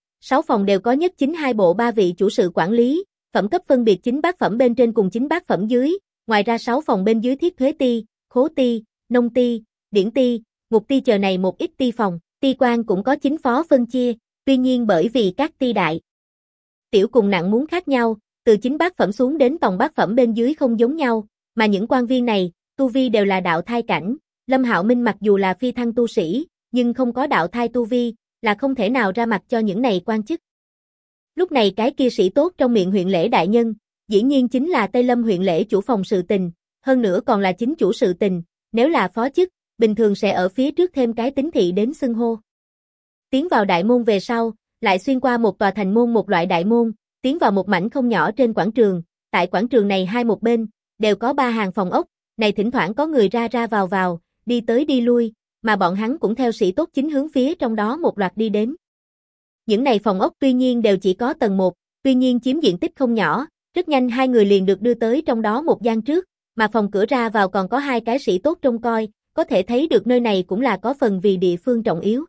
6 phòng đều có nhất chính 2 bộ 3 vị chủ sự quản lý, phẩm cấp phân biệt chính bát phẩm bên trên cùng chính bát phẩm dưới, ngoài ra 6 phòng bên dưới thiết thuế ti, khố ti, nông ti, điển ti, ngục ti chờ này một ít ti phòng, ti quan cũng có chính phó phân chia, tuy nhiên bởi vì các ti đại, tiểu cùng nặng muốn khác nhau, từ chính bát phẩm xuống đến tòng bát phẩm bên dưới không giống nhau, mà những quan viên này, tu vi đều là đạo thai cảnh, Lâm Hạo Minh mặc dù là phi thăng tu sĩ, nhưng không có đạo thai tu vi, là không thể nào ra mặt cho những này quan chức. Lúc này cái kia sĩ tốt trong miệng huyện lễ đại nhân, dĩ nhiên chính là Tây Lâm huyện lễ chủ phòng sự tình, hơn nữa còn là chính chủ sự tình, nếu là phó chức, bình thường sẽ ở phía trước thêm cái tín thị đến xưng hô. Tiến vào đại môn về sau, lại xuyên qua một tòa thành môn một loại đại môn, tiến vào một mảnh không nhỏ trên quảng trường, tại quảng trường này hai một bên, đều có 3 hàng phòng ốc, này thỉnh thoảng có người ra ra vào, đi tới đi lui, mà bọn hắn cũng theo sĩ tốt chính hướng phía trong đó một loạt đi đến. Những này phòng ốc tuy nhiên đều chỉ có tầng 1, tuy nhiên chiếm diện tích không nhỏ, rất nhanh 2 người liền được đưa tới trong đó một gian trước, mà phòng cửa ra vào còn có 2 cái sĩ tốt trông coi, có thể thấy được nơi này cũng là có phần vì địa phương trọng yếu.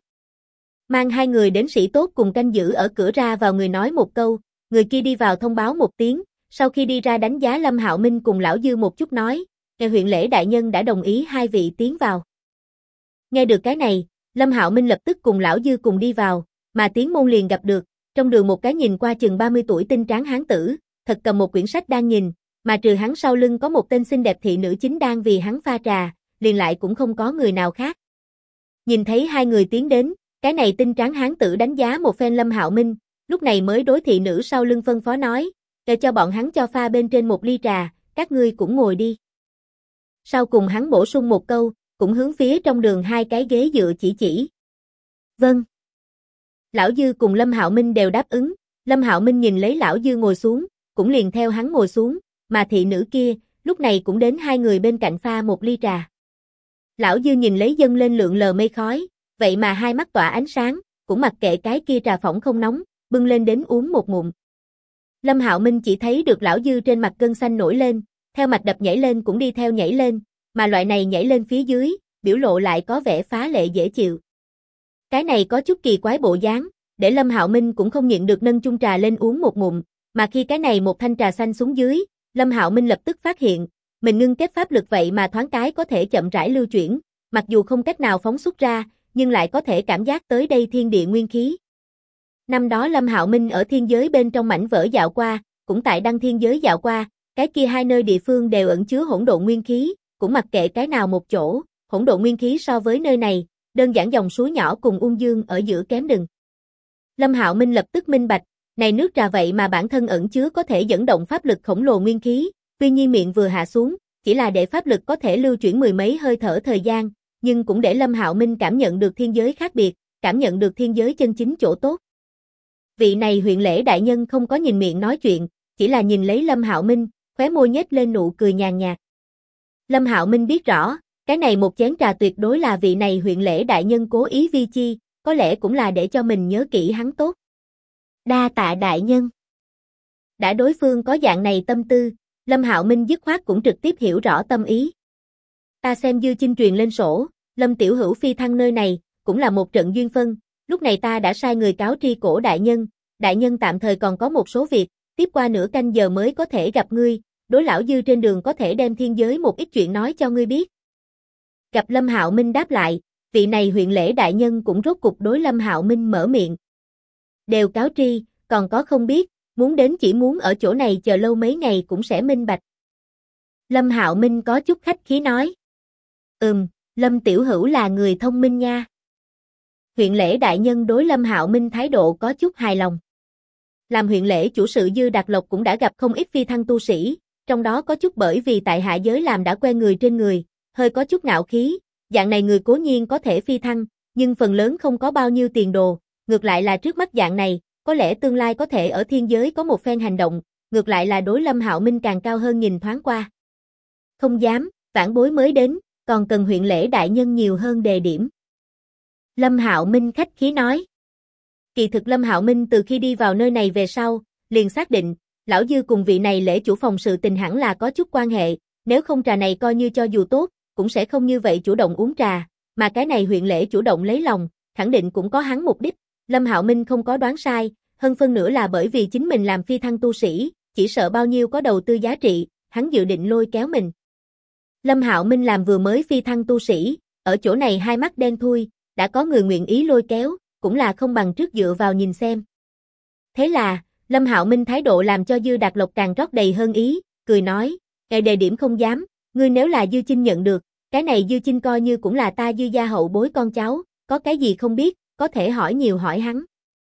Mang 2 người đến sĩ tốt cùng canh giữ ở cửa ra vào người nói một câu, người kia đi vào thông báo một tiếng, sau khi đi ra đánh giá Lâm Hạo Minh cùng lão Dư một chút nói, huyện lễ đại nhân đã đồng ý 2 vị tiến vào. Nghe được cái này, Lâm Hạo Minh lập tức cùng lão Dư cùng đi vào, mà tiến môn liền gặp được, trong đường một cái nhìn qua chừng 30 tuổi tinh tráng hán tử, thật cầm một quyển sách đang nhìn, mà trừ hắn sau lưng có một tên xinh đẹp thị nữ chính đang vì hắn pha trà, liền lại cũng không có người nào khác. Nhìn thấy 2 người tiến đến, cái này tinh tráng hán tử đánh giá một phen Lâm Hạo Minh, lúc này mới đối thị nữ sau lưng phân phó nói, để cho bọn hắn cho pha bên trên một ly trà, các ngươi cũng ngồi đi. Sau cùng hắn bổ sung một câu, cũng hướng phía trong đường 2 cái ghế dựa chỉ. Vâng. Lão Dư cùng Lâm Hạo Minh đều đáp ứng, Lâm Hạo Minh nhìn lấy lão Dư ngồi xuống, cũng liền theo hắn ngồi xuống, mà thị nữ kia, lúc này cũng đến 2 người bên cạnh pha một ly trà. Lão Dư nhìn lấy dâng lên lượng lờ mây khói, vậy mà hai mắt tỏa ánh sáng, cũng mặc kệ cái kia trà phỏng không nóng, bưng lên đến uống một ngụm. Lâm Hạo Minh chỉ thấy được lão Dư trên mặt gân xanh nổi lên, theo mạch đập nhảy lên cũng đi theo nhảy lên, mà loại này nhảy lên phía dưới, biểu lộ lại có vẻ phá lệ dễ chịu. Cái này có chút kỳ quái bộ dáng, để Lâm Hạo Minh cũng không nhịn được nâng chung trà lên uống một ngụm, mà khi cái này một thanh trà xanh xuống dưới, Lâm Hạo Minh lập tức phát hiện, mình ngưng kết pháp lực vậy mà thoáng cái có thể chậm rãi lưu chuyển, mặc dù không cách nào phóng xuất ra, nhưng lại có thể cảm giác tới đây thiên địa nguyên khí. Năm đó Lâm Hạo Minh ở thiên giới bên trong mảnh vỡ dạo qua, cũng tại đăng thiên giới dạo qua, cái kia 2 nơi địa phương đều ẩn chứa hỗn độn nguyên khí, cũng mặc kệ cái nào một chỗ, hỗn độn nguyên khí so với nơi này, đơn giản dòng suối nhỏ cùng ung dương ở giữa kém đừng. Lâm Hạo Minh lập tức minh bạch, này nước trà vậy mà bản thân ẩn chứa có thể dẫn động pháp lực khổng lồ nguyên khí, tuy nhiên miệng vừa hạ xuống, chỉ là để pháp lực có thể lưu chuyển 10 mấy hơi thở thời gian, nhưng cũng để Lâm Hạo Minh cảm nhận được thiên giới khác biệt, cảm nhận được thiên giới chân chính chỗ tốt. Vị này huyện lễ đại nhân không có nhìn miệng nói chuyện, chỉ là nhìn lấy Lâm Hạo Minh, khóe môi nhếch lên nụ cười nhàn nhạt. Lâm Hạo Minh biết rõ, cái này một chén trà tuyệt đối là vị này huyện lễ đại nhân cố ý vi chi, có lẽ cũng là để cho mình nhớ kỹ hắn tốt. Đa tạ đại nhân. Đã đối phương có dạng này tâm tư, Lâm Hạo Minh dứt khoát cũng trực tiếp hiểu rõ tâm ý. Ta xem Dư Chinh truyền lên sổ, Lâm tiểu hữu phi thăng nơi này, cũng là một trận duyên phân, lúc này ta đã sai người cáo tri cổ đại nhân tạm thời còn có một số việc, tiếp qua nửa canh giờ mới có thể gặp ngươi, đối lão Dư trên đường có thể đem thiên giới một ít chuyện nói cho ngươi biết. Gặp Lâm Hạo Minh đáp lại, vị này huyện lễ đại nhân cũng rốt cục đối Lâm Hạo Minh mở miệng. Đều cáo tri, còn có không biết, muốn đến chỉ muốn ở chỗ này chờ lâu mấy ngày cũng sẽ minh bạch. Lâm Hạo Minh có chút khách khí nói. Lâm tiểu hữu là người thông minh nha. Huyện lễ đại nhân đối Lâm Hạo Minh thái độ có chút hài lòng. Làm huyện lễ chủ sự Dư Đạt Lộc cũng đã gặp không ít phi thăng tu sĩ, trong đó có chút bởi vì tại hạ giới làm đã quen người trên người, hơi có chút ngạo khí, dạng này người cố nhiên có thể phi thăng, nhưng phần lớn không có bao nhiêu tiền đồ, ngược lại là trước mắt dạng này, có lẽ tương lai có thể ở thiên giới có một phen hành động, ngược lại là đối Lâm Hạo Minh càng cao hơn nhìn thoáng qua. Không dám, vãn bối mới đến, còn cần huyện lễ đại nhân nhiều hơn đề điểm. Lâm Hạo Minh khách khí nói. Kỳ thực Lâm Hạo Minh từ khi đi vào nơi này về sau, liền xác định, lão Dư cùng vị này lễ chủ phòng sự tình hẳn là có chút quan hệ, nếu không trà này coi như cho dù tốt, cũng sẽ không như vậy chủ động uống trà, mà cái này huyện lễ chủ động lấy lòng, khẳng định cũng có hắn mục đích. Lâm Hạo Minh không có đoán sai, hơn phân nữa là bởi vì chính mình làm phi thăng tu sĩ, chỉ sợ bao nhiêu có đầu tư giá trị, hắn dự định lôi kéo mình. Lâm Hạo Minh làm vừa mới phi thăng tu sĩ, ở chỗ này hai mắt đen thui, đã có người nguyện ý lôi kéo, cũng là không bằng trước dựa vào nhìn xem. Thế là, Lâm Hạo Minh thái độ làm cho Dư Đạt Lộc càng rót đầy hơn ý, cười nói, "Ngài đề điểm không dám, ngươi nếu là Dư Chinh nhận được, cái này Dư Chinh coi như cũng là ta Dư gia hậu bối con cháu, có cái gì không biết, có thể hỏi nhiều hỏi hắn."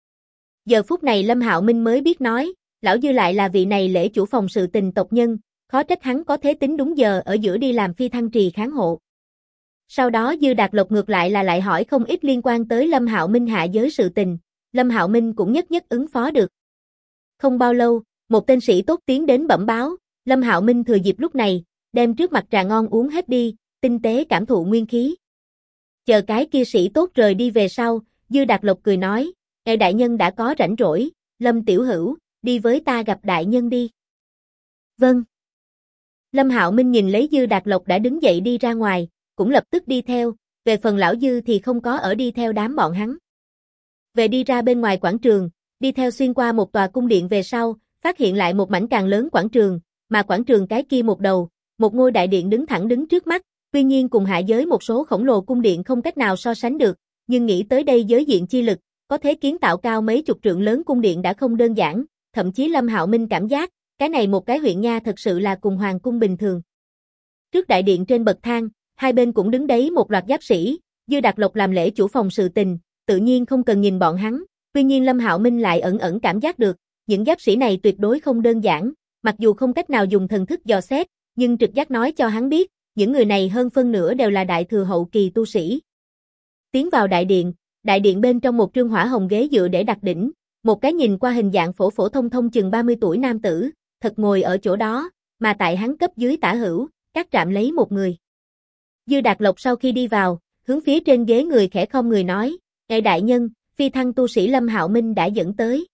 Giờ phút này Lâm Hạo Minh mới biết nói, lão Dư lại là vị này lễ chủ phòng sự tình tộc nhân, khó trách hắn có thế tính đúng giờ ở giữa đi làm phi thăng trì kháng hộ. Sau đó Dư Đạt Lộc ngược lại là lại hỏi không ít liên quan tới Lâm Hạo Minh hạ giới sự tình, Lâm Hạo Minh cũng nhất nhất ứng phó được. Không bao lâu, một tên sĩ tốt tiến đến bẩm báo, Lâm Hạo Minh thừa dịp lúc này, đem trước mặt trà ngon uống hết đi, tinh tế cảm thụ nguyên khí. Chờ cái kia sĩ tốt rời đi về sau, Dư Đạt Lộc cười nói, "Ngài đại nhân đã có rảnh rỗi, Lâm tiểu hữu, đi với ta gặp đại nhân đi." "Vâng." Lâm Hạo Minh nhìn lấy Dư Đạt Lộc đã đứng dậy đi ra ngoài, cũng lập tức đi theo, về phần lão Dư thì không có ở đi theo đám bọn hắn. Về đi ra bên ngoài quảng trường, đi theo xuyên qua một tòa cung điện về sau, phát hiện lại một mảnh càng lớn quảng trường, mà quảng trường cái kia một đầu, một ngôi đại điện đứng thẳng đứng trước mắt, tuy nhiên cùng hạ giới một số khổng lồ cung điện không cách nào so sánh được, nhưng nghĩ tới đây giới diện chi lực, có thể kiến tạo cao mấy chục trượng lớn cung điện đã không đơn giản, thậm chí Lâm Hạo Minh cảm giác, cái này một cái huyện nha thật sự là cùng hoàng cung bình thường. Trước đại điện trên bậc thang, hai bên cũng đứng đấy một loạt giáp sĩ, Dư Đạt Lộc làm lễ chủ phòng sự tình, tự nhiên không cần nhìn bọn hắn, tuy nhiên Lâm Hạo Minh lại ẩn ẩn cảm giác được, những giáp sĩ này tuyệt đối không đơn giản, mặc dù không cách nào dùng thần thức dò xét, nhưng trực giác nói cho hắn biết, những người này hơn phân nửa đều là đại thừa hậu kỳ tu sĩ. Tiến vào đại điện bên trong một trương hỏa hồng ghế dựa để đặt đỉnh, một cái nhìn qua hình dạng phổ phổ thông thông chừng 30 tuổi nam tử, thật ngồi ở chỗ đó, mà tại hắn cấp dưới tả hữu, các trạm lấy một người. Dư Đạt Lộc sau khi đi vào, hướng phía trên ghế người khẽ không người nói, "Ngài đại nhân, phi thăng tu sĩ Lâm Hạo Minh đã dẫn tới."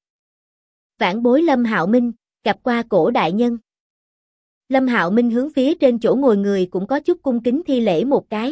Vãn bối Lâm Hạo Minh, gặp qua cổ đại nhân. Lâm Hạo Minh hướng phía trên chỗ ngồi người cũng có chút cung kính thi lễ một cái.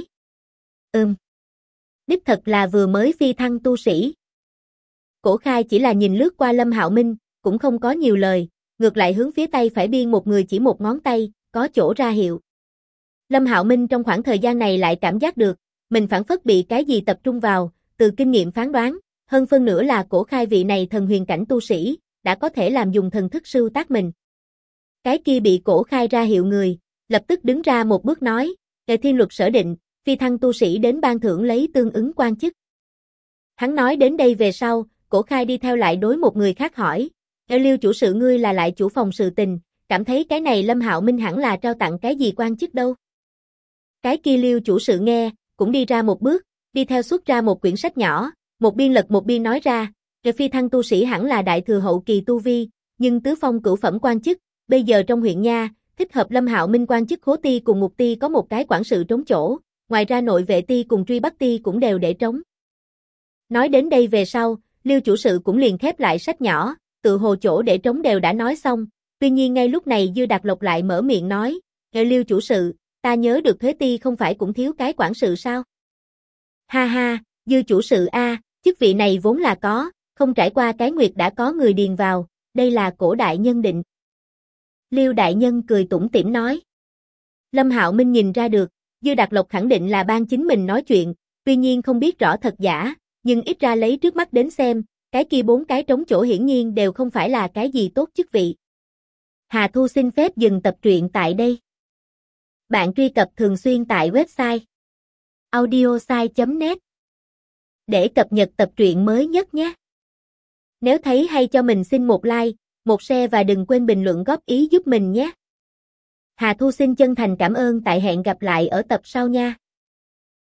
Đích thật là vừa mới phi thăng tu sĩ. Cổ Khai chỉ là nhìn lướt qua Lâm Hạo Minh, cũng không có nhiều lời, ngược lại hướng phía tay phải biên một người chỉ một ngón tay, có chỗ ra hiệu. Lâm Hạo Minh trong khoảng thời gian này lại cảm giác được, mình phảng phất bị cái gì tập trung vào, từ kinh nghiệm phán đoán, hơn phân nửa là Cổ Khai vị này thần huyền cảnh tu sĩ, đã có thể làm dùng thần thức sưu tác mình. Cái kia bị Cổ Khai ra hiệu người, lập tức đứng ra một bước nói, "Về thiên luật sở định, phi thăng tu sĩ đến ban thưởng lấy tương ứng quan chức." Hắn nói đến đây về sau, Cổ Khai đi theo lại đối một người khác hỏi, "Liêu chủ sự ngươi là lại chủ phòng sự tình, cảm thấy cái này Lâm Hạo Minh hẳn là trao tặng cái gì quan chức đâu?" Cái kia Liêu chủ sự nghe, cũng đi ra một bước, đi theo xuất ra một quyển sách nhỏ, một biên lật một biên nói ra, "Phi thăng tu sĩ hẳn là đại thừa hậu kỳ tu vi, nhưng tứ phong cửu phẩm quan chức, bây giờ trong huyện nha, thích hợp Lâm Hạo Minh quan chức Khố ty cùng Ngục ty có một cái quản sự trống chỗ, ngoài ra nội vệ ty cùng truy bắt ty cũng đều để trống." Nói đến đây về sau, Liêu chủ sự cũng liền khép lại sách nhỏ, tự hồ chỗ để trống đều đã nói xong, tuy nhiên ngay lúc này Dư Đạt Lộc lại mở miệng nói, "Liêu chủ sự, ta nhớ được thuế ty không phải cũng thiếu cái quản sự sao?" "Ha ha, Dư chủ sự a, chức vị này vốn là có, không trải qua cái nguyệt đã có người điền vào, đây là Cổ đại nhân định." Liêu đại nhân cười tủm tỉm nói. Lâm Hạo Minh nhìn ra được, Dư Đạt Lộc khẳng định là ban chính mình nói chuyện, tuy nhiên không biết rõ thật giả, nhưng ít ra lấy trước mắt đến xem, Cái kia 4 cái trống chỗ hiển nhiên đều không phải là cái gì tốt chức vị. Hà Thu xin phép dừng tập truyện tại đây. Bạn truy cập thường xuyên tại website audiosai.net để cập nhật tập truyện mới nhất nhé. Nếu thấy hay cho mình xin một like, một share và đừng quên bình luận góp ý giúp mình nhé. Hà Thu xin chân thành cảm ơn, tại hẹn gặp lại ở tập sau nha.